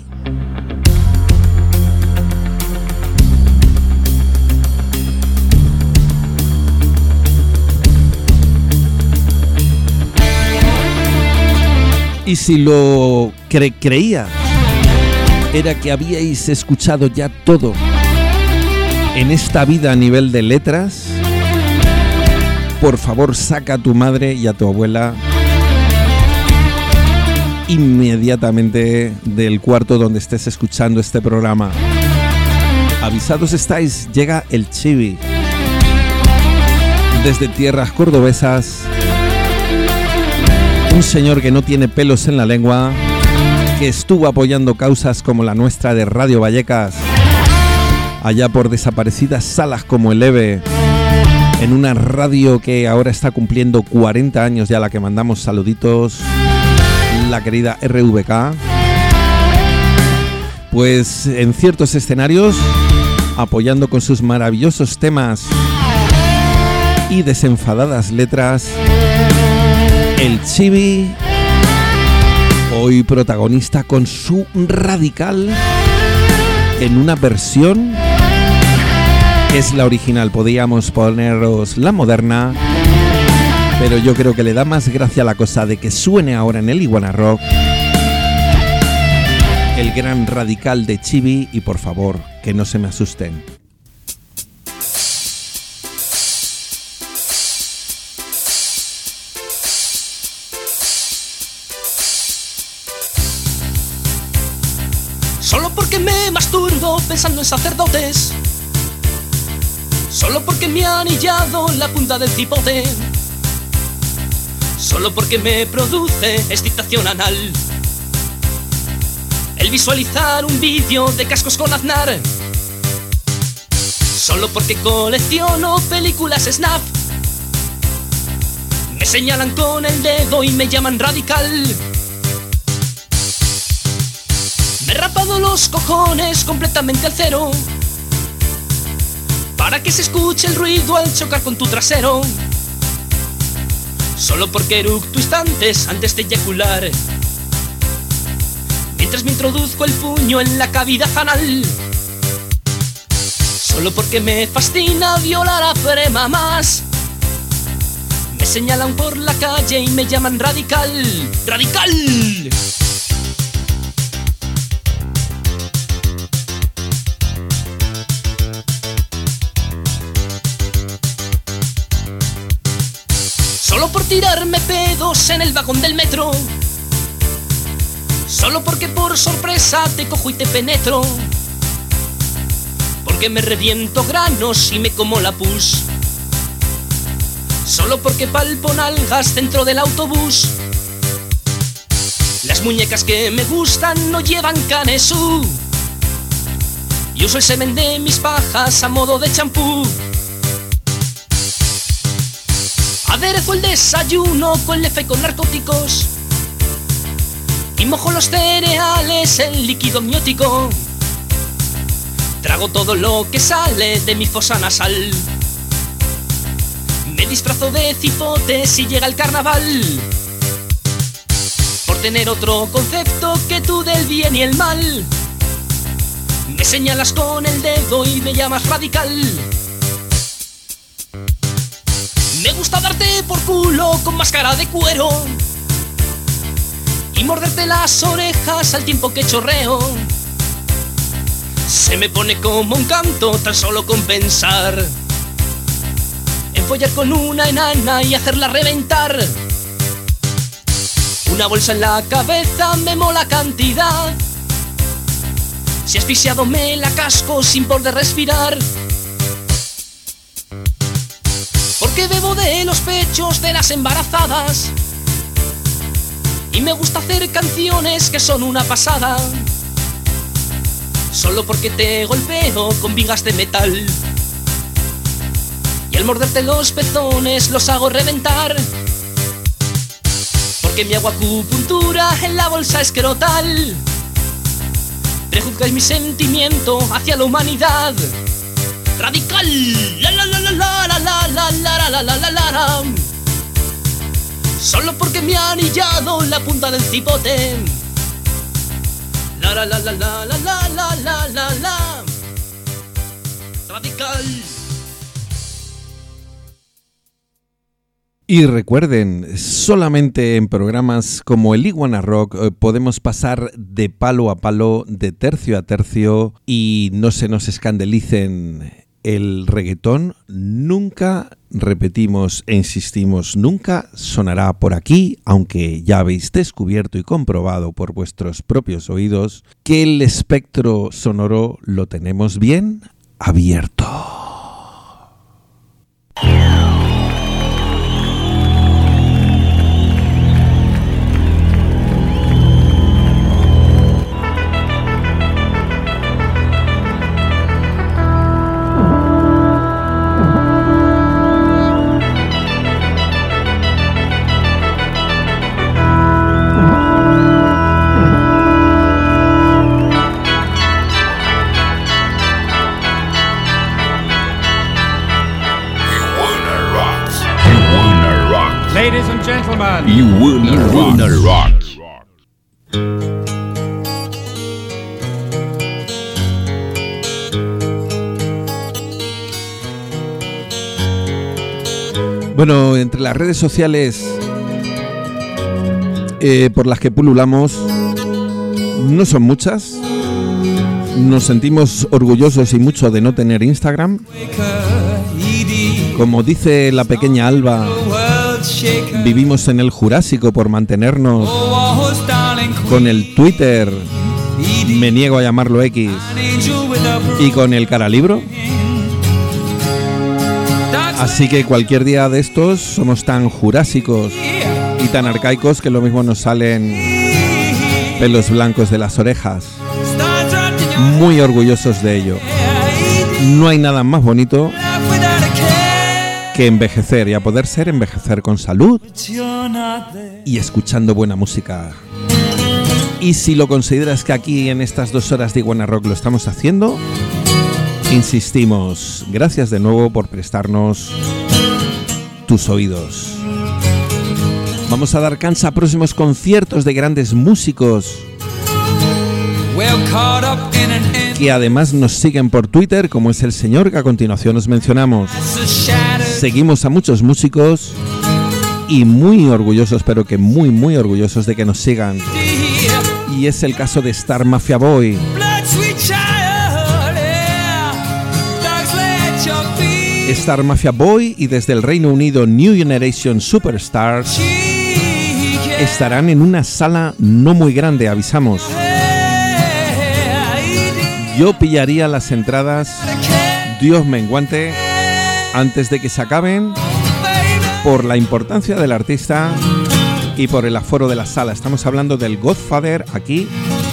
Y si lo cre creía era que habíais escuchado ya todo en esta vida a nivel de letras, por favor saca a tu madre y a tu abuela inmediatamente del cuarto donde estés escuchando este programa. Avisados estáis, llega el Chibi desde tierras cordobesas. Un señor que no tiene pelos en la lengua, que estuvo apoyando causas como la nuestra de Radio Vallecas, allá por desaparecidas salas como el EVE, en una radio que ahora está cumpliendo cuarenta años ya, a la que mandamos saluditos, la querida R V K. Pues en ciertos escenarios, apoyando con sus maravillosos temas y desenfadadas letras, el Chibi, hoy protagonista con su Radical en una versión que es la original. Podríamos poneros la moderna, pero yo creo que le da más gracia a la cosa de que suene ahora en el Iguana Rock el gran Radical de Chibi. Y por favor, que no se me asusten. Solo porque me masturbo pensando en sacerdotes, solo porque me ha anillado la punta del cipote, solo porque me produce excitación anal el visualizar un vídeo de cascos con Aznar, solo porque colecciono películas snap, me señalan con el dedo y me llaman radical. Me he rapado los cojones completamente al cero para que se escuche el ruido al chocar con tu trasero, solo porque eructo instantes antes de eyacular, mientras me introduzco el puño en la cavidad anal, solo porque me fascina violar a premamás, me señalan por la calle y me llaman radical, radical. Solo por tirarme pedos en el vagón del metro, solo porque por sorpresa te cojo y te penetro, Porque me reviento granos y me como la pus. Solo porque palpo nalgas dentro del autobús. Las muñecas que me gustan no llevan canesú. Y uso el semen de mis pajas a modo de champú. Aderezo el desayuno con lefa y con narcóticos. Y mojo los cereales en líquido amniótico. Trago todo lo que sale de mi fosa nasal. Me disfrazo de cipote si llega el carnaval. Por tener otro concepto que tú del bien y el mal. Me señalas con el dedo y me llamas radical. Me gusta darte por culo con máscara de cuero y morderte las orejas al tiempo que chorreo. Se me pone como un canto tan solo con pensar en follar con una enana y hacerla reventar. Una bolsa en la cabeza me mola cantidad. Si asfixiado me la casco sin poder respirar. Porque bebo de los pechos de las embarazadas y me gusta hacer canciones que son una pasada. Solo porque te golpeo con vigas de metal y al morderte los pezones los hago reventar. Porque mi hago acupuntura en la bolsa escrotal. Prejuzgáis mi sentimiento hacia la humanidad. Radical. La la la la la la la la la la la la la. Solo porque me ha anillado la punta del cipote. La la la la la la la la la la la. Radical. Y recuerden, solamente en programas como el Iguana Rock eh, podemos pasar de palo a palo, de tercio a tercio, y no se nos escandalicen. El reggaetón nunca, repetimos e insistimos, nunca sonará por aquí, aunque ya habéis descubierto y comprobado por vuestros propios oídos que el espectro sonoro lo tenemos bien abierto. Ladies and gentlemen, Iguana Rock. Bueno, entre las redes sociales eh, por las que pululamos, no son muchas. Nos sentimos orgullosos y mucho de no tener Instagram. Como dice la pequeña Alba, vivimos en el Jurásico por mantenernos con el Twitter, me niego a llamarlo X, y con el Caralibro. Así que cualquier día de estos somos tan jurásicos y tan arcaicos que lo mismo nos salen pelos blancos de las orejas. Muy orgullosos de ello. No hay nada más bonito que envejecer, y a poder ser envejecer con salud y escuchando buena música. Y si lo consideras que aquí en estas dos horas de Iguana Rock lo estamos haciendo, insistimos, gracias de nuevo por prestarnos tus oídos. Vamos a dar cancha a próximos conciertos de grandes músicos que además nos siguen por Twitter, como es el señor que a continuación os mencionamos. Seguimos a muchos músicos y muy orgullosos, pero que muy muy orgullosos de que nos sigan. Y es el caso de Star Mafia Boy. Star Mafia Boy y desde el Reino Unido New Generation Superstars estarán en una sala no muy grande, avisamos, Yo pillaría las entradas, Dios menguante, antes de que se acaben, por la importancia del artista y por el aforo de la sala. Estamos hablando del Godfather aquí,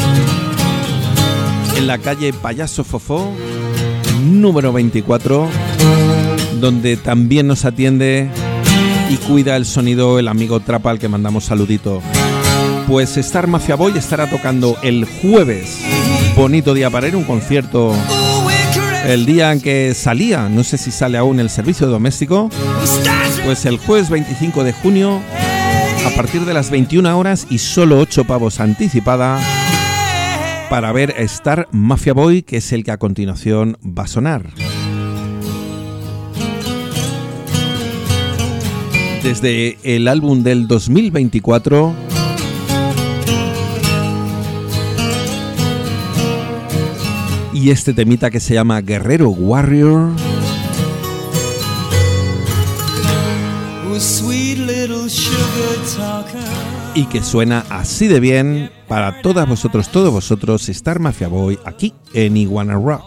en la calle Payaso Fofó, número veinticuatro, donde también nos atiende y cuida el sonido el amigo Trapa, al que mandamos saludito. Pues Star Mafia Boy estará tocando el jueves, bonito día para ir a un concierto, el día en que salía, no sé si sale aún el servicio doméstico, pues el jueves veinticinco de junio, a partir de las veintiuna horas y solo ocho pavos anticipada, para ver Star Mafia Boy, que es el que a continuación va a sonar. Desde el álbum del dos mil veinticuatro, y este temita que se llama Guerrero Warrior, y que suena así de bien para todas vosotros, todos vosotros, Star Mafia Boy, aquí en Iguana Rock.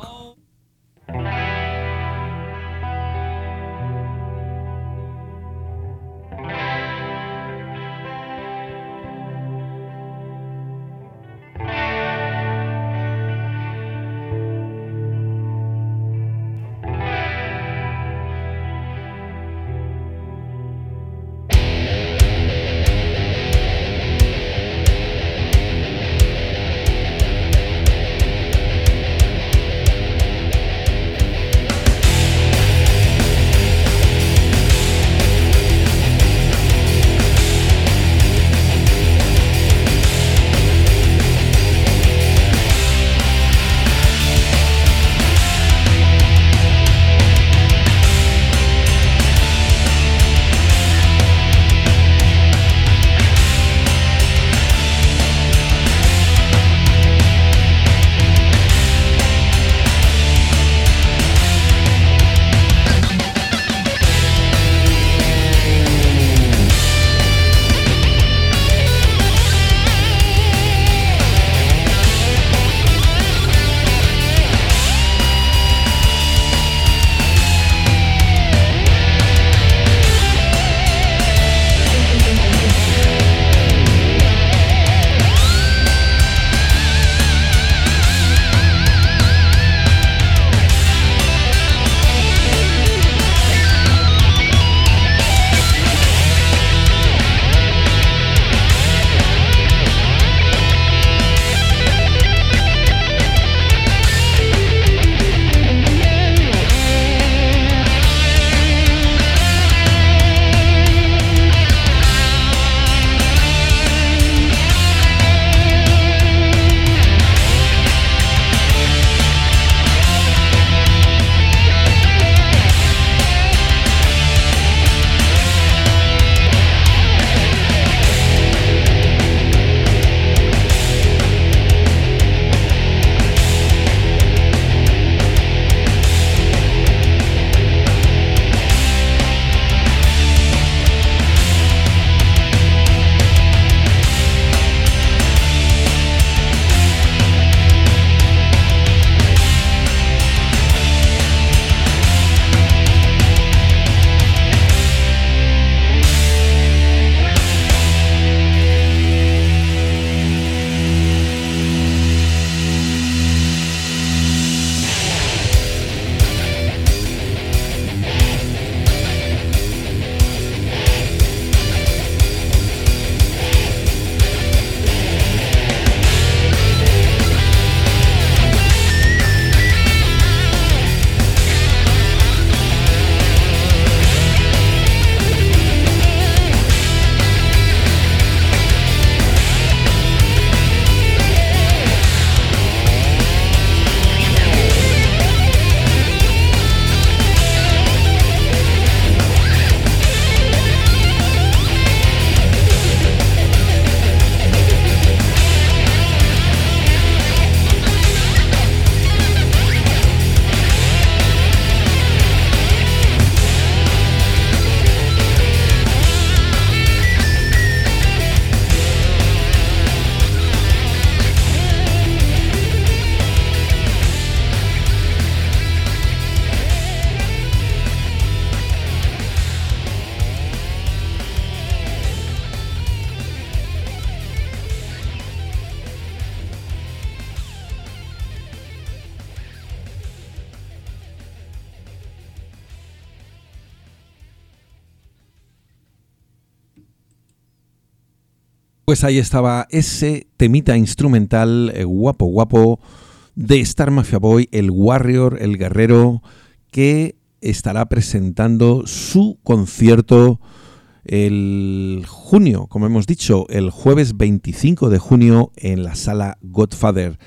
Pues ahí estaba ese temita instrumental eh, guapo, guapo de Star Mafia Boy, el Warrior, el guerrero, que estará presentando su concierto el junio, como hemos dicho, el jueves veinticinco de junio en la sala Godfather.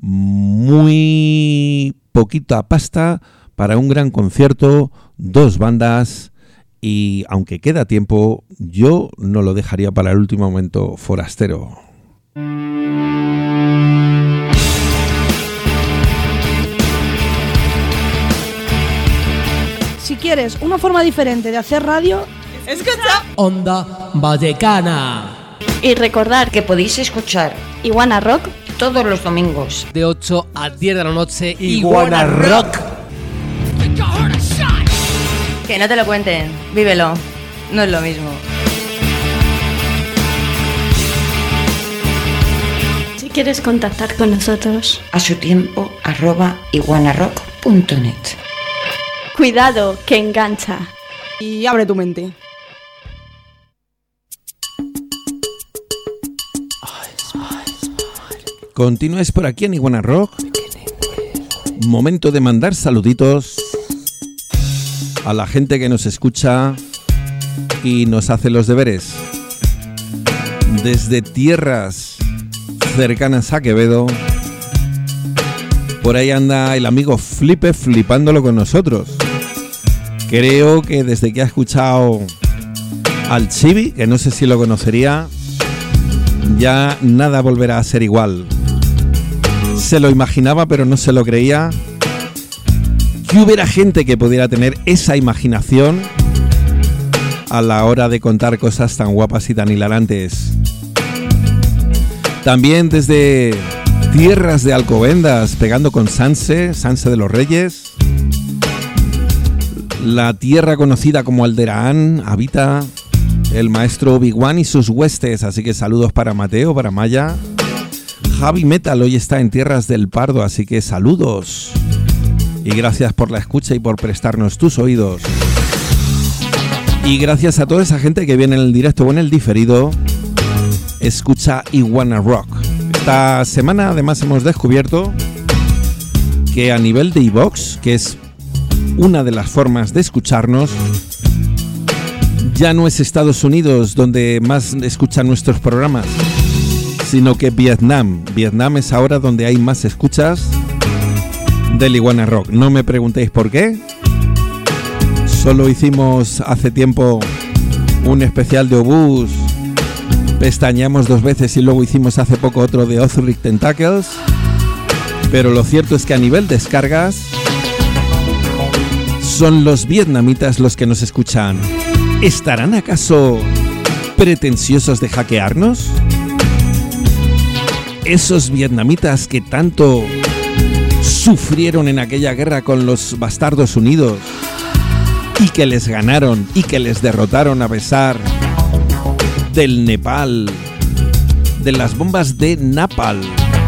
Muy poquita pasta para un gran concierto, dos bandas, y aunque queda tiempo, yo no lo dejaría para el último momento, forastero. Si quieres una forma diferente de hacer radio, escucha Onda Vallecana. Y recordar que podéis escuchar Iguana Rock todos los domingos de ocho a diez de la noche. Iguana Rock. Que no te lo cuenten, vívelo, no es lo mismo. Si quieres contactar con nosotros, A su tiempo arroba iguanarock punto net. cuidado que engancha. Y abre tu mente. Continúes por aquí en Iguana Rock. Momento de mandar saluditos a la gente que nos escucha y nos hace los deberes. Desde tierras cercanas a Quevedo, por ahí anda el amigo Flipe flipándolo con nosotros. Creo que desde que ha escuchado al Chibi, que no sé si lo conocería, ya nada volverá a ser igual. Se lo imaginaba pero no se lo creía. Que hubiera gente que pudiera tener esa imaginación a la hora de contar cosas tan guapas y tan hilarantes. También desde tierras de Alcobendas, pegando con Sanse, Sanse de los Reyes, la tierra conocida como Alderaán, habita el maestro Obi-Wan y sus huestes, así que saludos para Mateo, para Maya. Javi Metal hoy está en tierras del Pardo, así que saludos. Y gracias por la escucha y por prestarnos tus oídos. Y gracias a toda esa gente que viene en el directo o en el diferido, escucha Iguana Rock. Esta semana además hemos descubierto que a nivel de iVoox, que es una de las formas de escucharnos, ya no es Estados Unidos donde más escuchan nuestros programas, sino que Vietnam. Vietnam es ahora donde hay más escuchas del Iguana Rock. No me preguntéis por qué. Solo hicimos hace tiempo un especial de Obús, pestañeamos dos veces y luego hicimos hace poco otro de Ozric Tentacles. Pero lo cierto es que a nivel de descargas son los vietnamitas los que nos escuchan. ¿Estarán acaso pretenciosos de hackearnos? Esos vietnamitas que tanto sufrieron en aquella guerra con los bastardos unidos y que les ganaron y que les derrotaron a pesar del Nepal, de las bombas de Napal.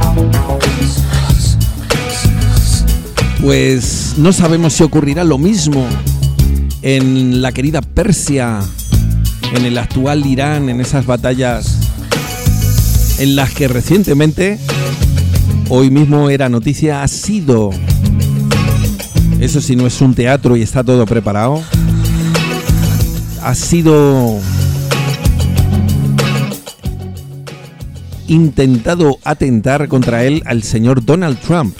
Pues no sabemos si ocurrirá lo mismo en la querida Persia, en el actual Irán, en esas batallas en las que recientemente, hoy mismo era noticia, ha sido, eso sí no es un teatro y está todo preparado, ha sido intentado atentar contra él al señor Donald Trump.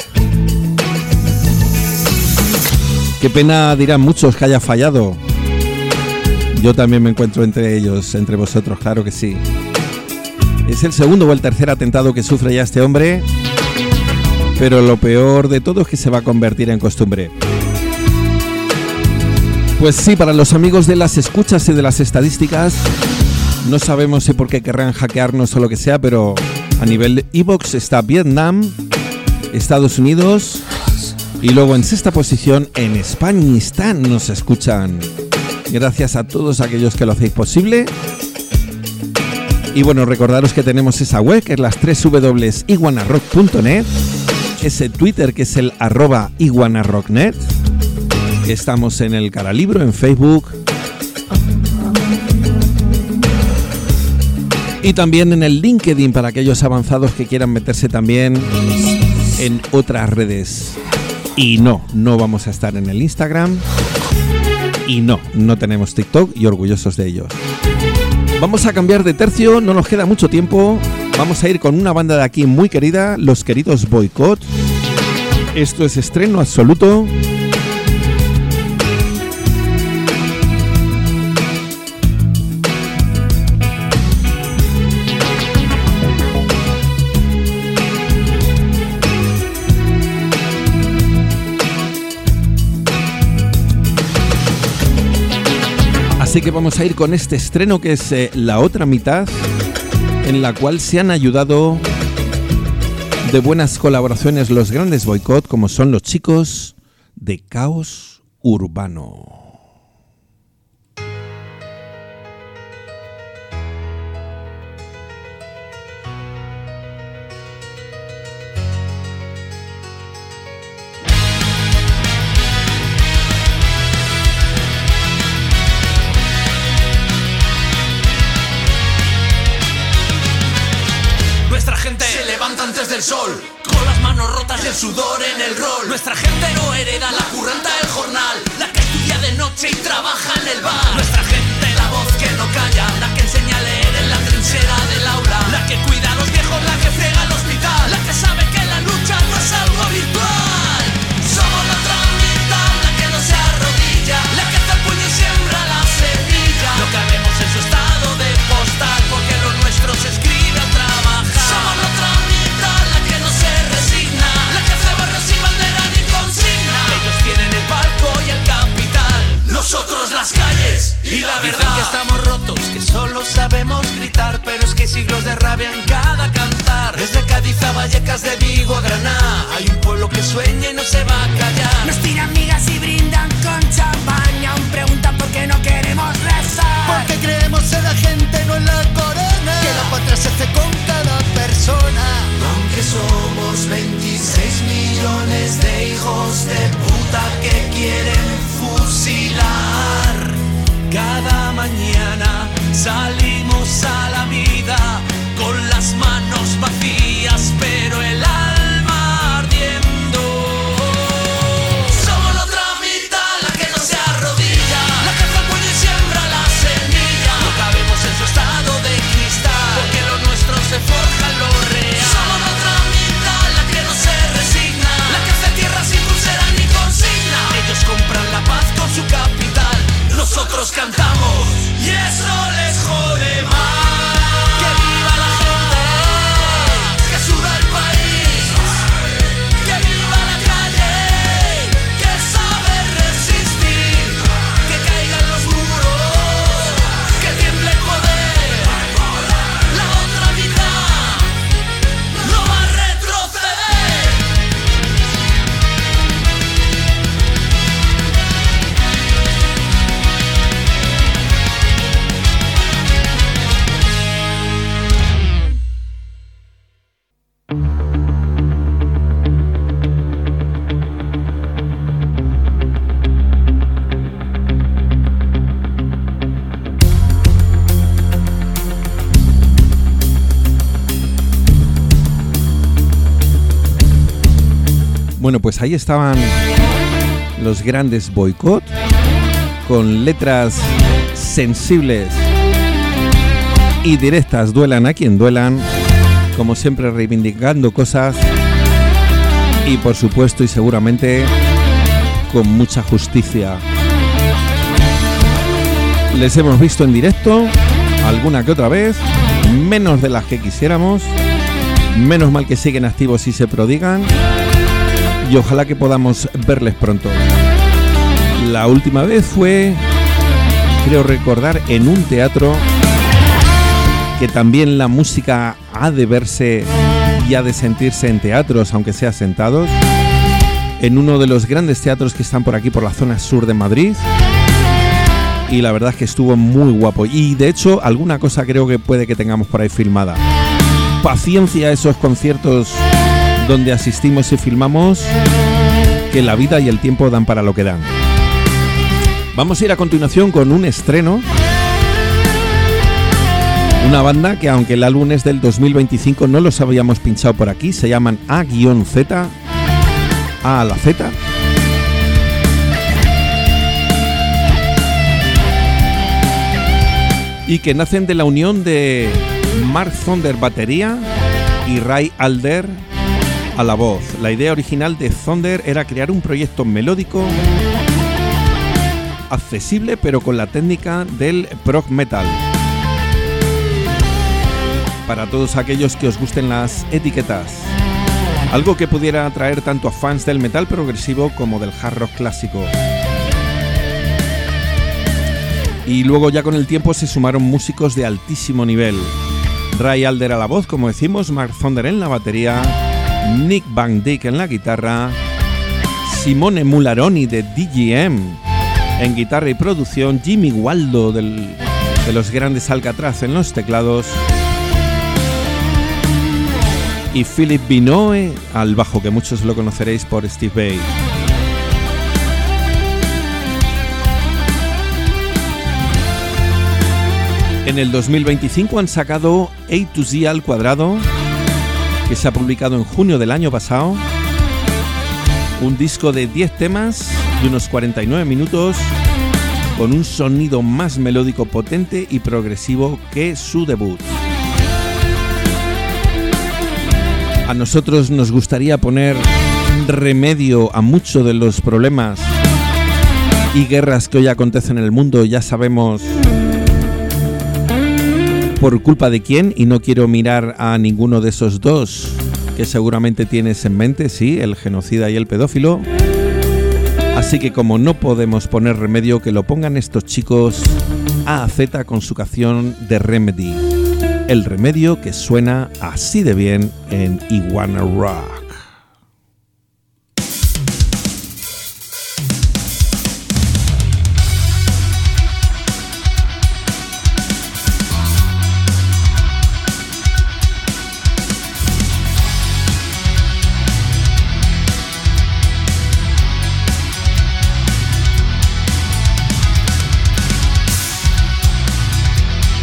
Qué pena, dirán muchos, que haya fallado. Yo también me encuentro entre ellos, entre vosotros, claro que sí. Es el segundo o el tercer atentado que sufre ya este hombre, pero lo peor de todo es que se va a convertir en costumbre. Pues sí, para los amigos de las escuchas y de las estadísticas, no sabemos si por qué querrán hackearnos o lo que sea, pero a nivel de iVoox está Vietnam, Estados Unidos y luego en sexta posición en Españistán nos escuchan. Gracias a todos aquellos que lo hacéis posible. Y bueno, recordaros que tenemos esa web que es las doble u doble u doble u punto iguanarock punto net, ese Twitter que es el arroba iguanarocknet, estamos en el Caralibro, en Facebook. Y también en el LinkedIn para aquellos avanzados que quieran meterse también en otras redes. Y no, no vamos a estar en el Instagram. Y no, no tenemos TikTok y orgullosos de ellos. Vamos a cambiar de tercio, no nos queda mucho tiempo. Vamos a ir con una banda de aquí muy querida, los queridos Boycott. Esto es estreno absoluto. Así que vamos a ir con este estreno que es eh, la otra mitad, en la cual se han ayudado de buenas colaboraciones los grandes Boycott, como son los chicos de Caos Urbano. Antes del sol, con las manos rotas y el sudor en el rol. Nuestra gente no hereda la curranta del jornal, la que estudia de noche y trabaja en el bar. Nuestra gente, la voz que no calla, la que enseña a leer en la trinchera del aula, la que cuida a los viejos, la que friega el hospital, la que sabe que la lucha no es algo virtual. Somos la otra mitad, la que no se arrodilla, la que hace el puño y siembra la semilla. No cabemos en su estado de postal, porque lo nuestro se escribe a trabajar. Somos la otra mitad, la que no se resigna, la que hace barros sin bandera ni consigna. Ellos tienen el palco y el capital, nosotros las calles y la verdad. Dicen que estamos rotos, que solo sabemos gritar, pero es que hay siglos de rabia en cada cantar. Desde Cádiz a Vallecas, de Vigo a Granada, hay un pueblo que sueña y no se va a callar. Nos tiran migas y brindan con champaña, aún preguntan por qué no queremos rezar. Porque creemos en la gente, no en la corona, que la patria se hace con cada persona. Aunque somos veintiséis millones de hijos de puta que quieren fusilar, cada mañana salimos a la vida con las manos vacías, pero el alma ardiendo. Somos la otra mitad, la que no se arrodilla, la que hace el puño y siembra la semilla. No cabemos en su estado de cristal, porque lo nuestro se forja en lo real. Somos la otra mitad, la que no se resigna, la que hace tierra sin pulsera ni consigna. Ellos compran la paz con su capital, nosotros cantamos y eso les jode más. Que viva la gente, que suda el país, que viva la calle, que sabe resistir, que caigan los muros, que tiemble el poder. La otra mitad no va a retroceder. Bueno, pues ahí estaban los grandes Boycott con letras sensibles y directas, duelan a quien duelan, como siempre reivindicando cosas y por supuesto y seguramente con mucha justicia. Les hemos visto en directo alguna que otra vez, menos de las que quisiéramos, menos mal que siguen activos y se prodigan. Y ojalá que podamos verles pronto. La última vez fue, creo recordar, en un teatro, que también la música ha de verse y ha de sentirse en teatros, aunque sea sentados, en uno de los grandes teatros que están por aquí, por la zona sur de Madrid. Y la verdad es que estuvo muy guapo. Y de hecho, alguna cosa creo que puede que tengamos por ahí filmada. Paciencia a esos conciertos donde asistimos y filmamos, que la vida y el tiempo dan para lo que dan. Vamos a ir a continuación con un estreno Una banda que, aunque el álbum es del dos mil veinticinco, no los habíamos pinchado por aquí. Se llaman A-Z, A a la Z. Y que nacen de la unión de Mark Thunder batería y Ray Alder a la voz. La idea original de Thunder era crear un proyecto melódico, accesible, pero con la técnica del prog metal. Para todos aquellos que os gusten las etiquetas, algo que pudiera atraer tanto a fans del metal progresivo como del hard rock clásico. Y luego ya con el tiempo se sumaron músicos de altísimo nivel. Ray Alder a la voz, como decimos, Mark Thunder en la batería, Nick Van Dyke en la guitarra, Simone Mularoni de D G M en guitarra y producción, Jimmy Waldo del, de los grandes Alcatraz en los teclados y Philip Binoe al bajo, que muchos lo conoceréis por Steve Vai. En el dos mil veinticinco han sacado A to Z al cuadrado, que se ha publicado en junio del año pasado. Un disco de diez temas de unos cuarenta y nueve minutos, con un sonido más melódico, potente y progresivo que su debut. A nosotros nos gustaría poner remedio a muchos de los problemas y guerras que hoy acontecen en el mundo. Ya sabemos por culpa de quién, y no quiero mirar a ninguno de esos dos que seguramente tienes en mente, sí, el genocida y el pedófilo. Así que como no podemos poner remedio, que lo pongan estos chicos A a Z con su canción The Remedy. El remedio que suena así de bien en Iguana Rock.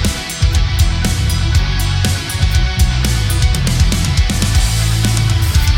Thank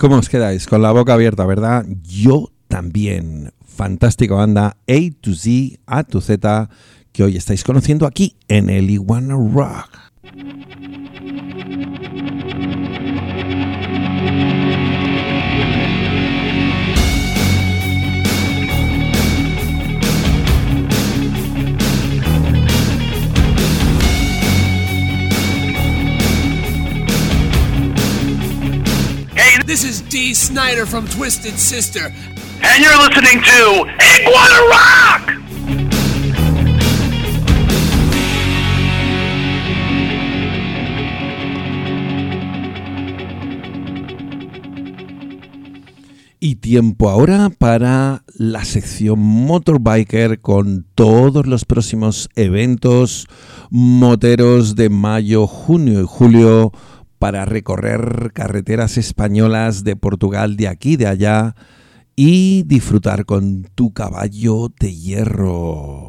¿Cómo os quedáis? Con la boca abierta, ¿verdad? Yo también. Fantástica banda A to Z, A to Z, que hoy estáis conociendo aquí en el Iguana Rock. Hey, this is Dee Snider from Twisted Sister. And you're listening to Iguana Rock! Y tiempo ahora para la sección Motorbiker con todos los próximos eventos moteros de mayo, junio y julio para recorrer carreteras españolas de Portugal, de aquí, de allá y disfrutar con tu caballo de hierro.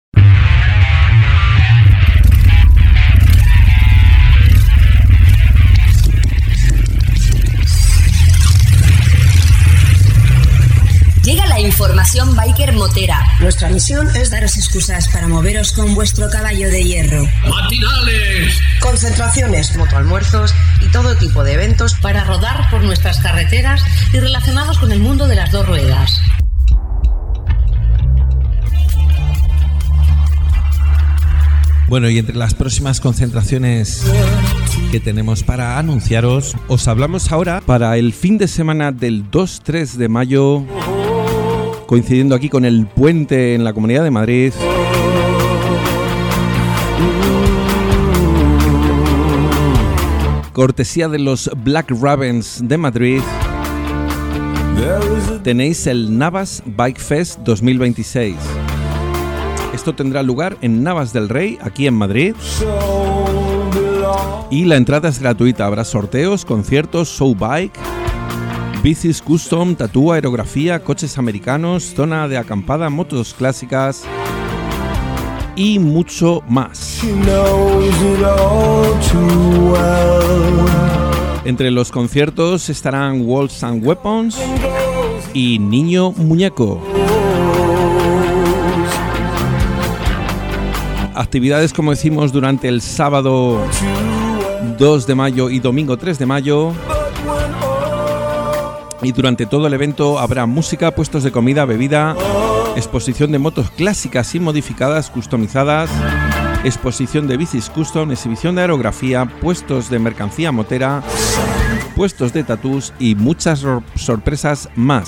Llega la información biker motera. Nuestra misión es daros excusas para moveros con vuestro caballo de hierro. ¡Matinales! Concentraciones, motoalmuerzos y todo tipo de eventos para rodar por nuestras carreteras y relacionados con el mundo de las dos ruedas. Bueno, y entre las próximas concentraciones que tenemos para anunciaros, os hablamos ahora para el fin de semana del dos tres de mayo, coincidiendo aquí con el puente en la Comunidad de Madrid. Cortesía de los Black Ravens de Madrid, tenéis el Navas Bike Fest dos mil veintiséis. Esto tendrá lugar en Navas del Rey, aquí en Madrid. Y la entrada es gratuita. Habrá sorteos, conciertos, show bike, bicis custom, tatú, aerografía, coches americanos, zona de acampada, motos clásicas y mucho más. Entre los conciertos estarán Walls and Weapons y Niño Muñeco. Actividades, como decimos, durante el sábado dos de mayo y domingo tres de mayo. Y durante todo el evento habrá música, puestos de comida, bebida, exposición de motos clásicas y modificadas, customizadas, exposición de bicis custom, exhibición de aerografía, puestos de mercancía motera, puestos de tatús y muchas sor- sorpresas más.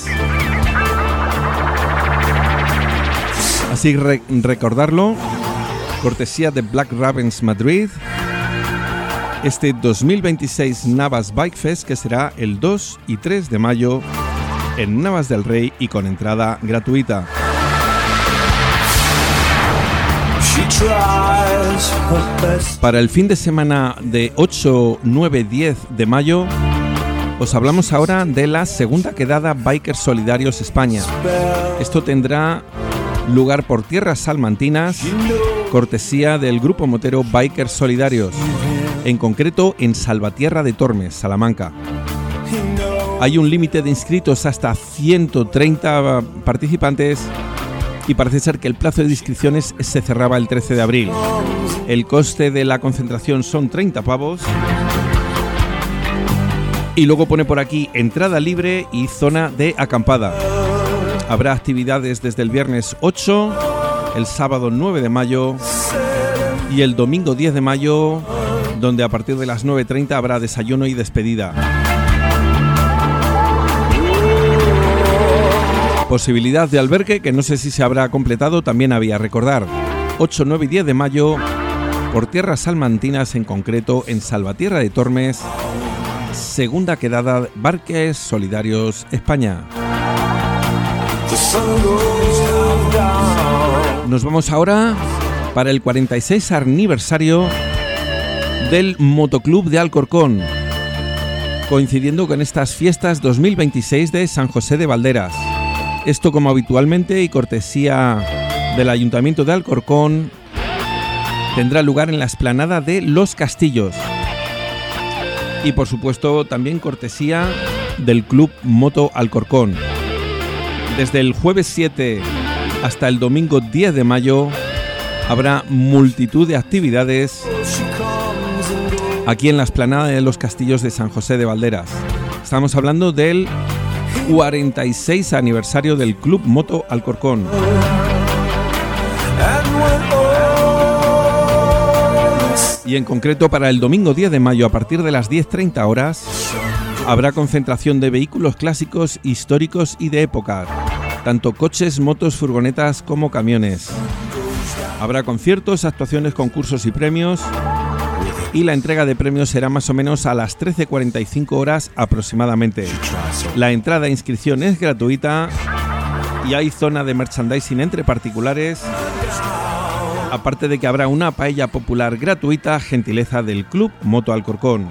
Así re- recordarlo, cortesía de Black Ravens Madrid, este dos mil veintiséis Navas Bike Fest, que será el dos y tres de mayo en Navas del Rey y con entrada gratuita. Para el fin de semana de ocho, nueve, diez de mayo, os hablamos ahora de la segunda quedada Bikers Solidarios España. Esto tendrá lugar por tierras salmantinas, cortesía del grupo motero Bikers Solidarios, en concreto en Salvatierra de Tormes, Salamanca. Hay un límite de inscritos hasta ciento treinta participantes y parece ser que el plazo de inscripciones se cerraba el trece de abril. El coste de la concentración son treinta pavos. Y luego pone por aquí entrada libre y zona de acampada. Habrá actividades desde el viernes ocho, el sábado nueve de mayo y el domingo diez de mayo, donde a partir de las nueve treinta habrá desayuno y despedida. Posibilidad de albergue que no sé si se habrá completado, también había. Recordar, ocho, nueve y diez de mayo por tierras salmantinas, en concreto en Salvatierra de Tormes, segunda quedada Bikers Solidarios España. Nos vamos ahora para el cuarenta y seis aniversario del Motoclub de Alcorcón, coincidiendo con estas fiestas dos mil veintiséis de San José de Valderas. Esto, como habitualmente y cortesía del Ayuntamiento de Alcorcón, tendrá lugar en la explanada de Los Castillos. Y por supuesto también cortesía del Club Moto Alcorcón. Desde el jueves siete hasta el domingo diez de mayo habrá multitud de actividades aquí en la explanada de los Castillos de San José de Valderas. Estamos hablando del cuarenta y seis aniversario del Club Moto Alcorcón. Y en concreto para el domingo diez de mayo a partir de las diez treinta horas habrá concentración de vehículos clásicos, históricos y de época, tanto coches, motos, furgonetas como camiones. Habrá conciertos, actuaciones, concursos y premios, y la entrega de premios será más o menos a las trece cuarenta y cinco horas aproximadamente. La entrada e inscripción es gratuita y hay zona de merchandising entre particulares, aparte de que habrá una paella popular gratuita, gentileza del Club Moto Alcorcón.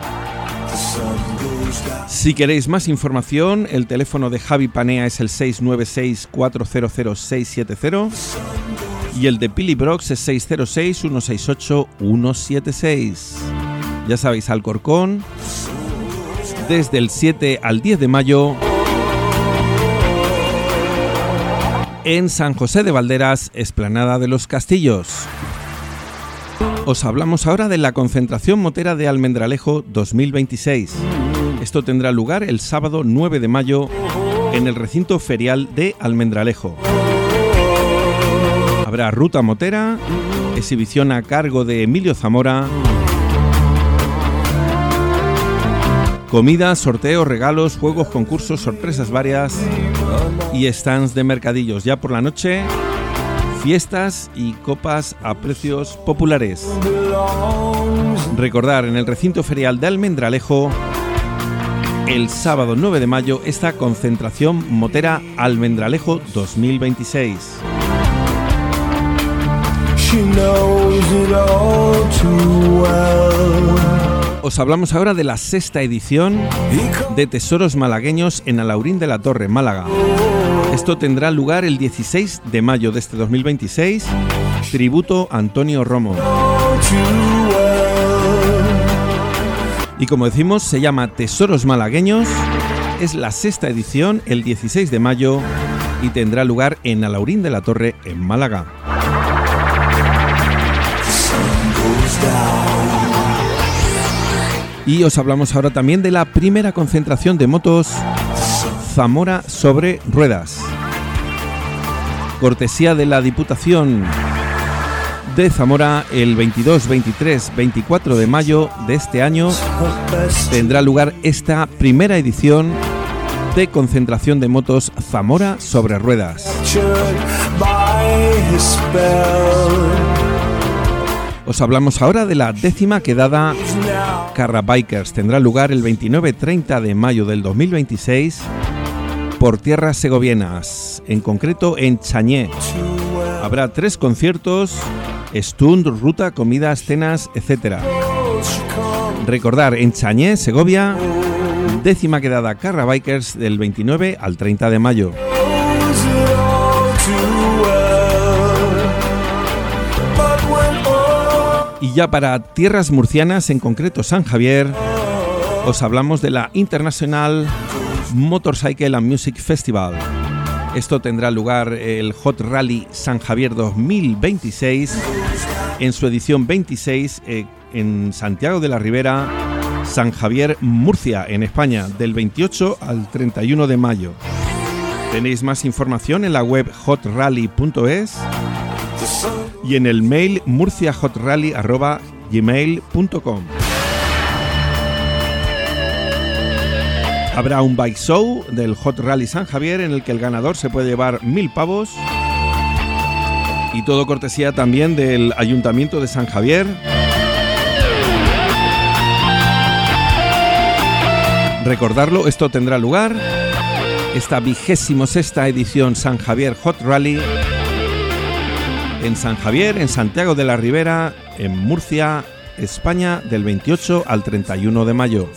Si queréis más información, el teléfono de Javi Panea es el seis nueve seis, cuatro cero cero, seis siete cero y el de Pili Brox es seis cero seis, uno seis ocho, uno siete seis. Ya sabéis, Alcorcón, desde el siete al diez de mayo, en San José de Valderas, explanada de los Castillos. Os hablamos ahora de la concentración motera de Almendralejo dos mil veintiséis. Esto tendrá lugar el sábado nueve de mayo en el recinto ferial de Almendralejo. Habrá ruta motera, exhibición a cargo de Emilio Zamora, comida, sorteos, regalos, juegos, concursos, sorpresas varias y stands de mercadillos. Ya por la noche, fiestas y copas a precios populares. Recordar, en el recinto ferial de Almendralejo, el sábado nueve de mayo, esta concentración motera Almendralejo dos mil veintiséis. Os hablamos ahora de la sexta edición de Tesoros Malagueños en Alaurín de la Torre, Málaga. Esto tendrá lugar el dieciséis de mayo de este dos mil veintiséis, tributo a Antonio Romo. Y como decimos, se llama Tesoros Malagueños, es la sexta edición, el dieciséis de mayo, y tendrá lugar en Alaurín de la Torre, en Málaga. Y os hablamos ahora también de la primera concentración de motos Zamora sobre ruedas. Cortesía de la Diputación de Zamora, el veintidós, veintitrés, veinticuatro de mayo de este año tendrá lugar esta primera edición de concentración de motos Zamora sobre ruedas. Os hablamos ahora de la décima quedada Carra Bikers. Tendrá lugar el veintinueve treinta de mayo del dos mil veintiséis por tierras segovianas, en concreto en Chañé. Habrá tres conciertos, stunt, ruta, comidas, cenas, etcétera. Recordar, en Chañé, Segovia, décima quedada Carra Bikers del veintinueve al treinta de mayo. Y ya para tierras murcianas, en concreto San Javier, os hablamos de la International Motorcycle and Music Festival. Esto tendrá lugar el Hot Rally San Javier dos mil veintiséis, en su edición veintiséis, eh, en Santiago de la Ribera, San Javier, Murcia, en España, del veintiocho al treinta y uno de mayo. Tenéis más información en la web hot rally punto es y en el mail murcia hot rally arroba gmail punto com. Habrá un bike show del Hot Rally San Javier en el que el ganador se puede llevar mil pavos, y todo cortesía también del Ayuntamiento de San Javier. Recordarlo, esto tendrá lugar, esta vigésimo sexta edición San Javier Hot Rally, en San Javier, en Santiago de la Ribera, en Murcia, España, del veintiocho al treinta y uno de mayo.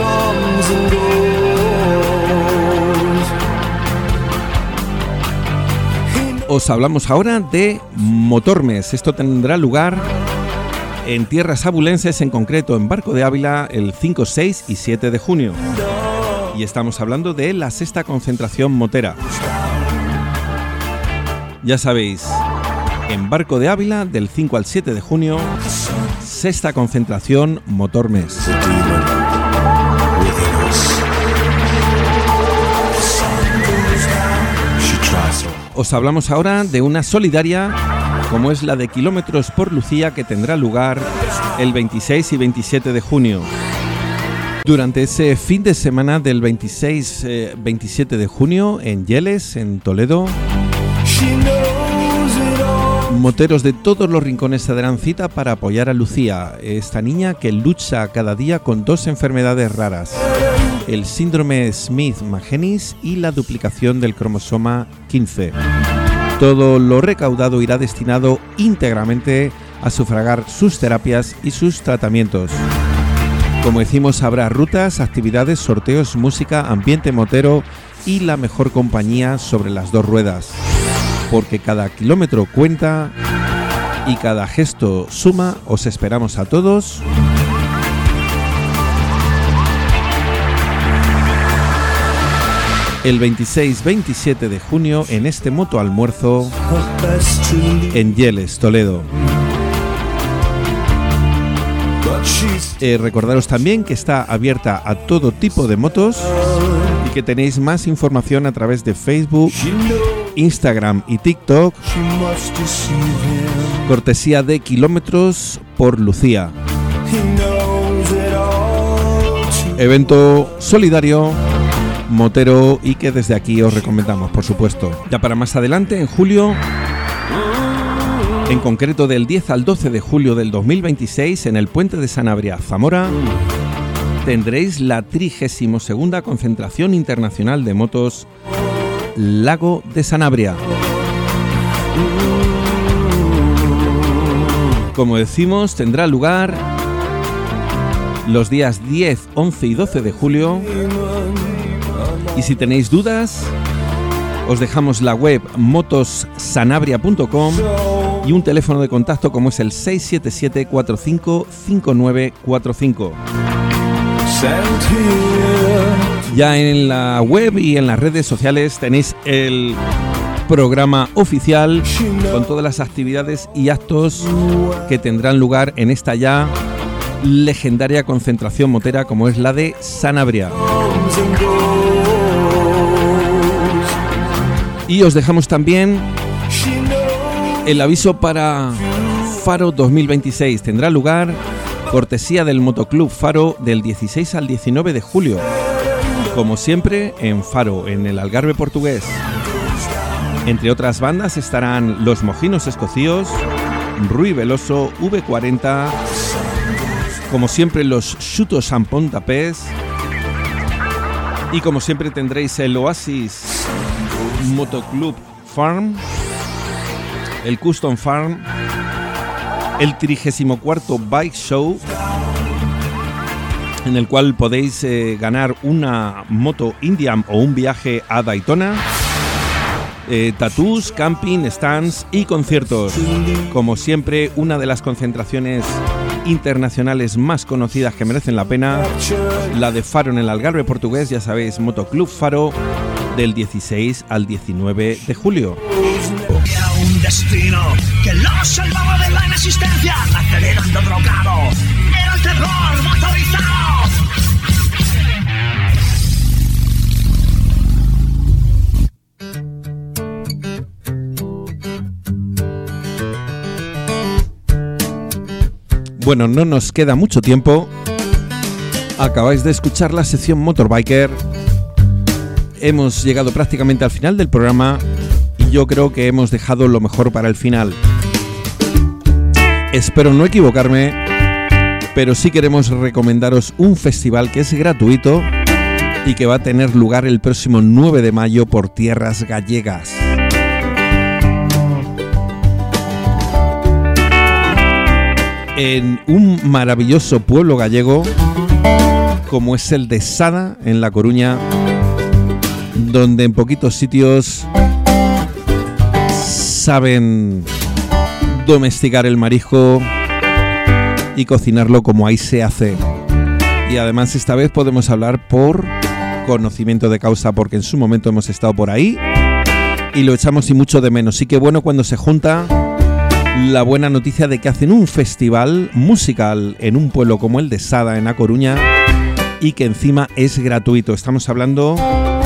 Os hablamos ahora de Motormes. Esto tendrá lugar en tierras abulenses, en concreto en Barco de Ávila, el cinco, seis y siete de junio. Y estamos hablando de la sexta concentración motera. Ya sabéis, en Barco de Ávila, del cinco al siete de junio, sexta concentración Motormes. Os hablamos ahora de una solidaria como es la de Kilómetros por Lucía, que tendrá lugar el veintiséis y veintisiete de junio. Durante ese fin de semana del veintiséis veintisiete de junio en Yeles, en Toledo, moteros de todos los rincones se darán cita para apoyar a Lucía, esta niña que lucha cada día con dos enfermedades raras: el síndrome Smith-Magenis y la duplicación del cromosoma quince. Todo lo recaudado irá destinado íntegramente a sufragar sus terapias y sus tratamientos. Como decimos, habrá rutas, actividades, sorteos, música, ambiente motero y la mejor compañía sobre las dos ruedas. Porque cada kilómetro cuenta y cada gesto suma. Os esperamos a todos. El veintiséis veintisiete de junio en este moto almuerzo en Yeles, Toledo. Eh, recordaros también que está abierta a todo tipo de motos y que tenéis más información a través de Facebook, Instagram y TikTok, cortesía de Kilómetros por Lucía. Evento solidario, motero, y que desde aquí os recomendamos, por supuesto. Ya para más adelante, en julio, en concreto del diez al doce de julio del dos mil veintiséis, en el Puente de Sanabria, Zamora, tendréis la trigésima segunda concentración internacional de motos Lago de Sanabria. Como decimos, tendrá lugar los días diez, once y doce de julio. Y si tenéis dudas, os dejamos la web motos sanabria punto com y un teléfono de contacto como es el seis siete siete, cuatro cinco cinco nueve cuatro cinco. Ya en la web y en las redes sociales tenéis el programa oficial con todas las actividades y actos que tendrán lugar en esta ya legendaria concentración motera como es la de Sanabria. Y os dejamos también el aviso para Faro dos mil veintiséis. Tendrá lugar cortesía del Motoclub Faro del dieciséis al diecinueve de julio. Como siempre, en Faro, en el Algarve portugués. Entre otras bandas estarán Los Mojinos Escocíos, Rui Veloso, V cuarenta, como siempre los Chutos and Pontapés, y como siempre tendréis el Oasis Motoclub Farm, el Custom Farm, el trigésimo cuarto Bike Show, en el cual podéis eh, ganar una moto Indian o un viaje a Daytona, eh, tatús, camping, stands y conciertos. Como siempre, una de las concentraciones internacionales más conocidas que merecen la pena, la de Faro en el Algarve portugués, ya sabéis, Motoclub Faro, del dieciséis al diecinueve de julio. Era un destino que lo salvaba de la inexistencia, acelerando drogado, era el terror motorizado. Bueno, no nos queda mucho tiempo. Acabáis de escuchar la sección Motorbiker. Hemos llegado prácticamente al final del programa y yo creo que hemos dejado lo mejor para el final. Espero no equivocarme, pero sí queremos recomendaros un festival que es gratuito y que va a tener lugar el próximo nueve de mayo por tierras gallegas. En un maravilloso pueblo gallego como es el de Sada, en La Coruña, donde en poquitos sitios saben domesticar el marisco y cocinarlo como ahí se hace. Y además esta vez podemos hablar por conocimiento de causa porque en su momento hemos estado por ahí y lo echamos y mucho de menos. Sí que bueno cuando se junta la buena noticia de que hacen un festival musical en un pueblo como el de Sada, en A Coruña, y que encima es gratuito. Estamos hablando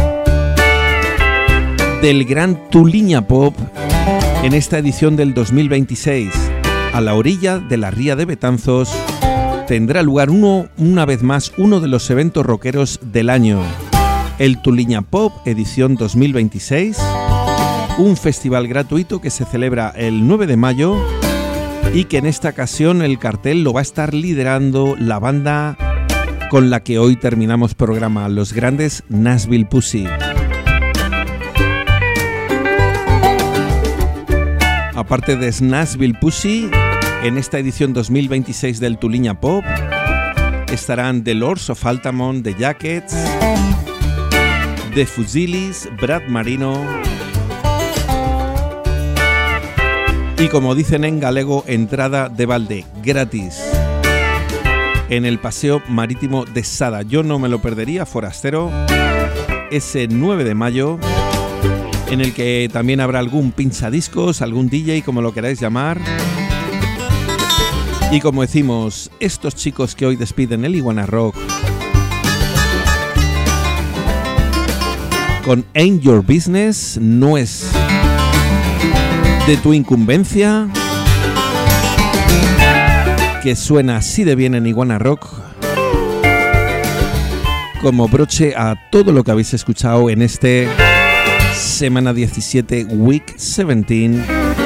del Gran Tuliña Pop en esta edición del dos mil veintiséis. A la orilla de la ría de Betanzos tendrá lugar uno, una vez más uno de los eventos rockeros del año, el Tuliña Pop edición dos mil veintiséis, un festival gratuito que se celebra el nueve de mayo y que en esta ocasión el cartel lo va a estar liderando la banda con la que hoy terminamos programa, los grandes Nashville Pussy. Aparte de Nashville Pussy, en esta edición dos mil veintiséis del Tuliña Pop estarán The Lords of Altamont, The Jackets, The Fusilis, Brad Marino y, como dicen en galego, entrada de balde, gratis, en el Paseo Marítimo de Sada. Yo no me lo perdería, forastero, ese nueve de mayo, en el que también habrá algún pinchadiscos, algún D J, como lo queráis llamar. Y como decimos, estos chicos que hoy despiden el Iguana Rock con Ain't Your Business, no es de tu incumbencia, que suena así de bien en Iguana Rock, como broche a todo lo que habéis escuchado en este semana diecisiete, Week diecisiete,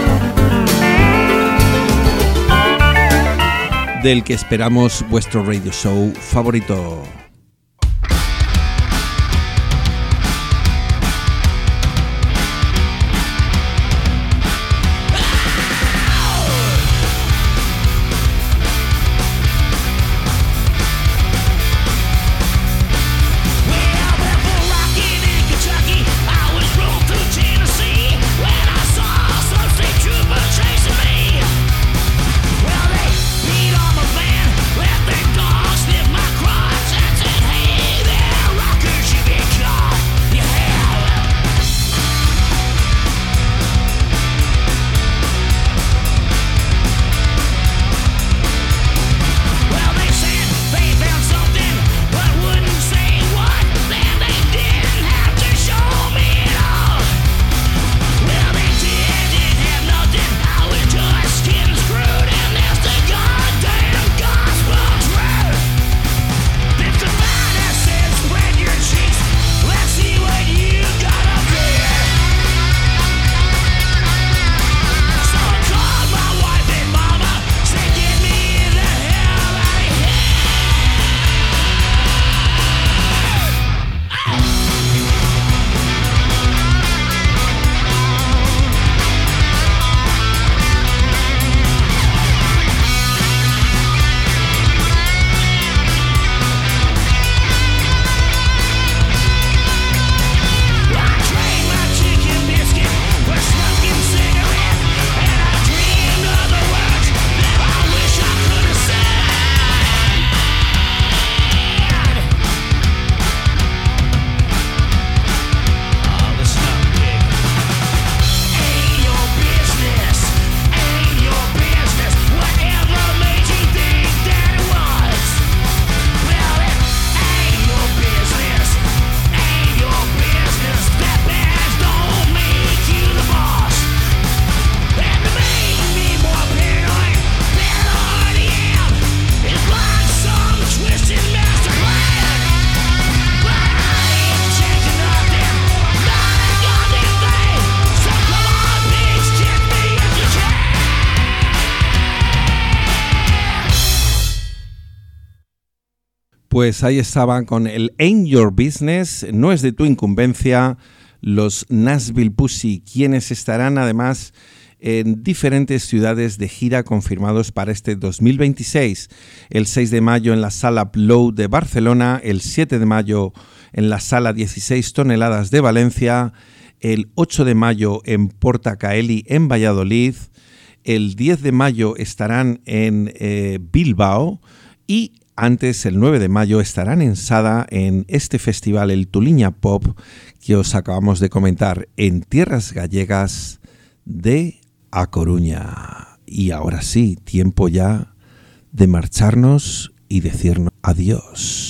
del que esperamos vuestro radio show favorito. Pues ahí estaban con el Ain't Your Business, no es de tu incumbencia, los Nashville Pussy, quienes estarán además en diferentes ciudades de gira confirmados para este dos mil veintiséis. El seis de mayo en la Sala Plou de Barcelona, el siete de mayo en la Sala dieciséis toneladas de Valencia, el ocho de mayo en Portacaeli en Valladolid, el diez de mayo estarán en eh, Bilbao y antes, el nueve de mayo, estarán en Sada en este festival, el Tuliña Pop, que os acabamos de comentar, en tierras gallegas de A Coruña. Y ahora sí, tiempo ya de marcharnos y decirnos adiós.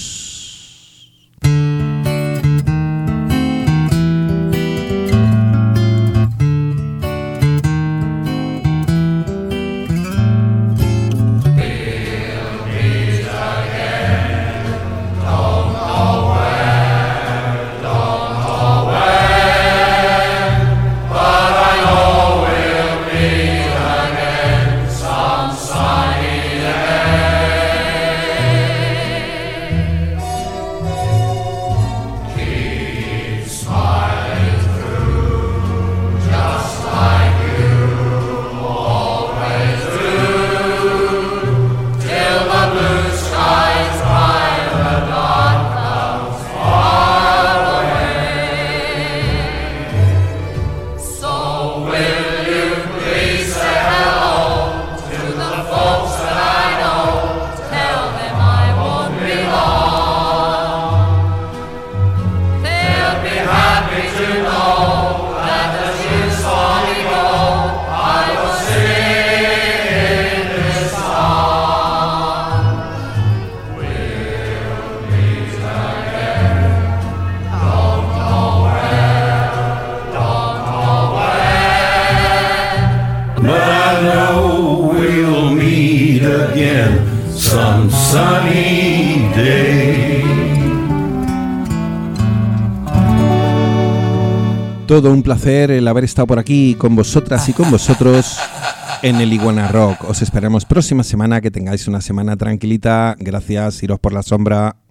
Some sunny day. Todo un placer el haber estado por aquí con vosotras y con vosotros en el Iguana Rock. Os esperamos próxima semana, que tengáis una semana tranquilita. Gracias, iros por la sombra.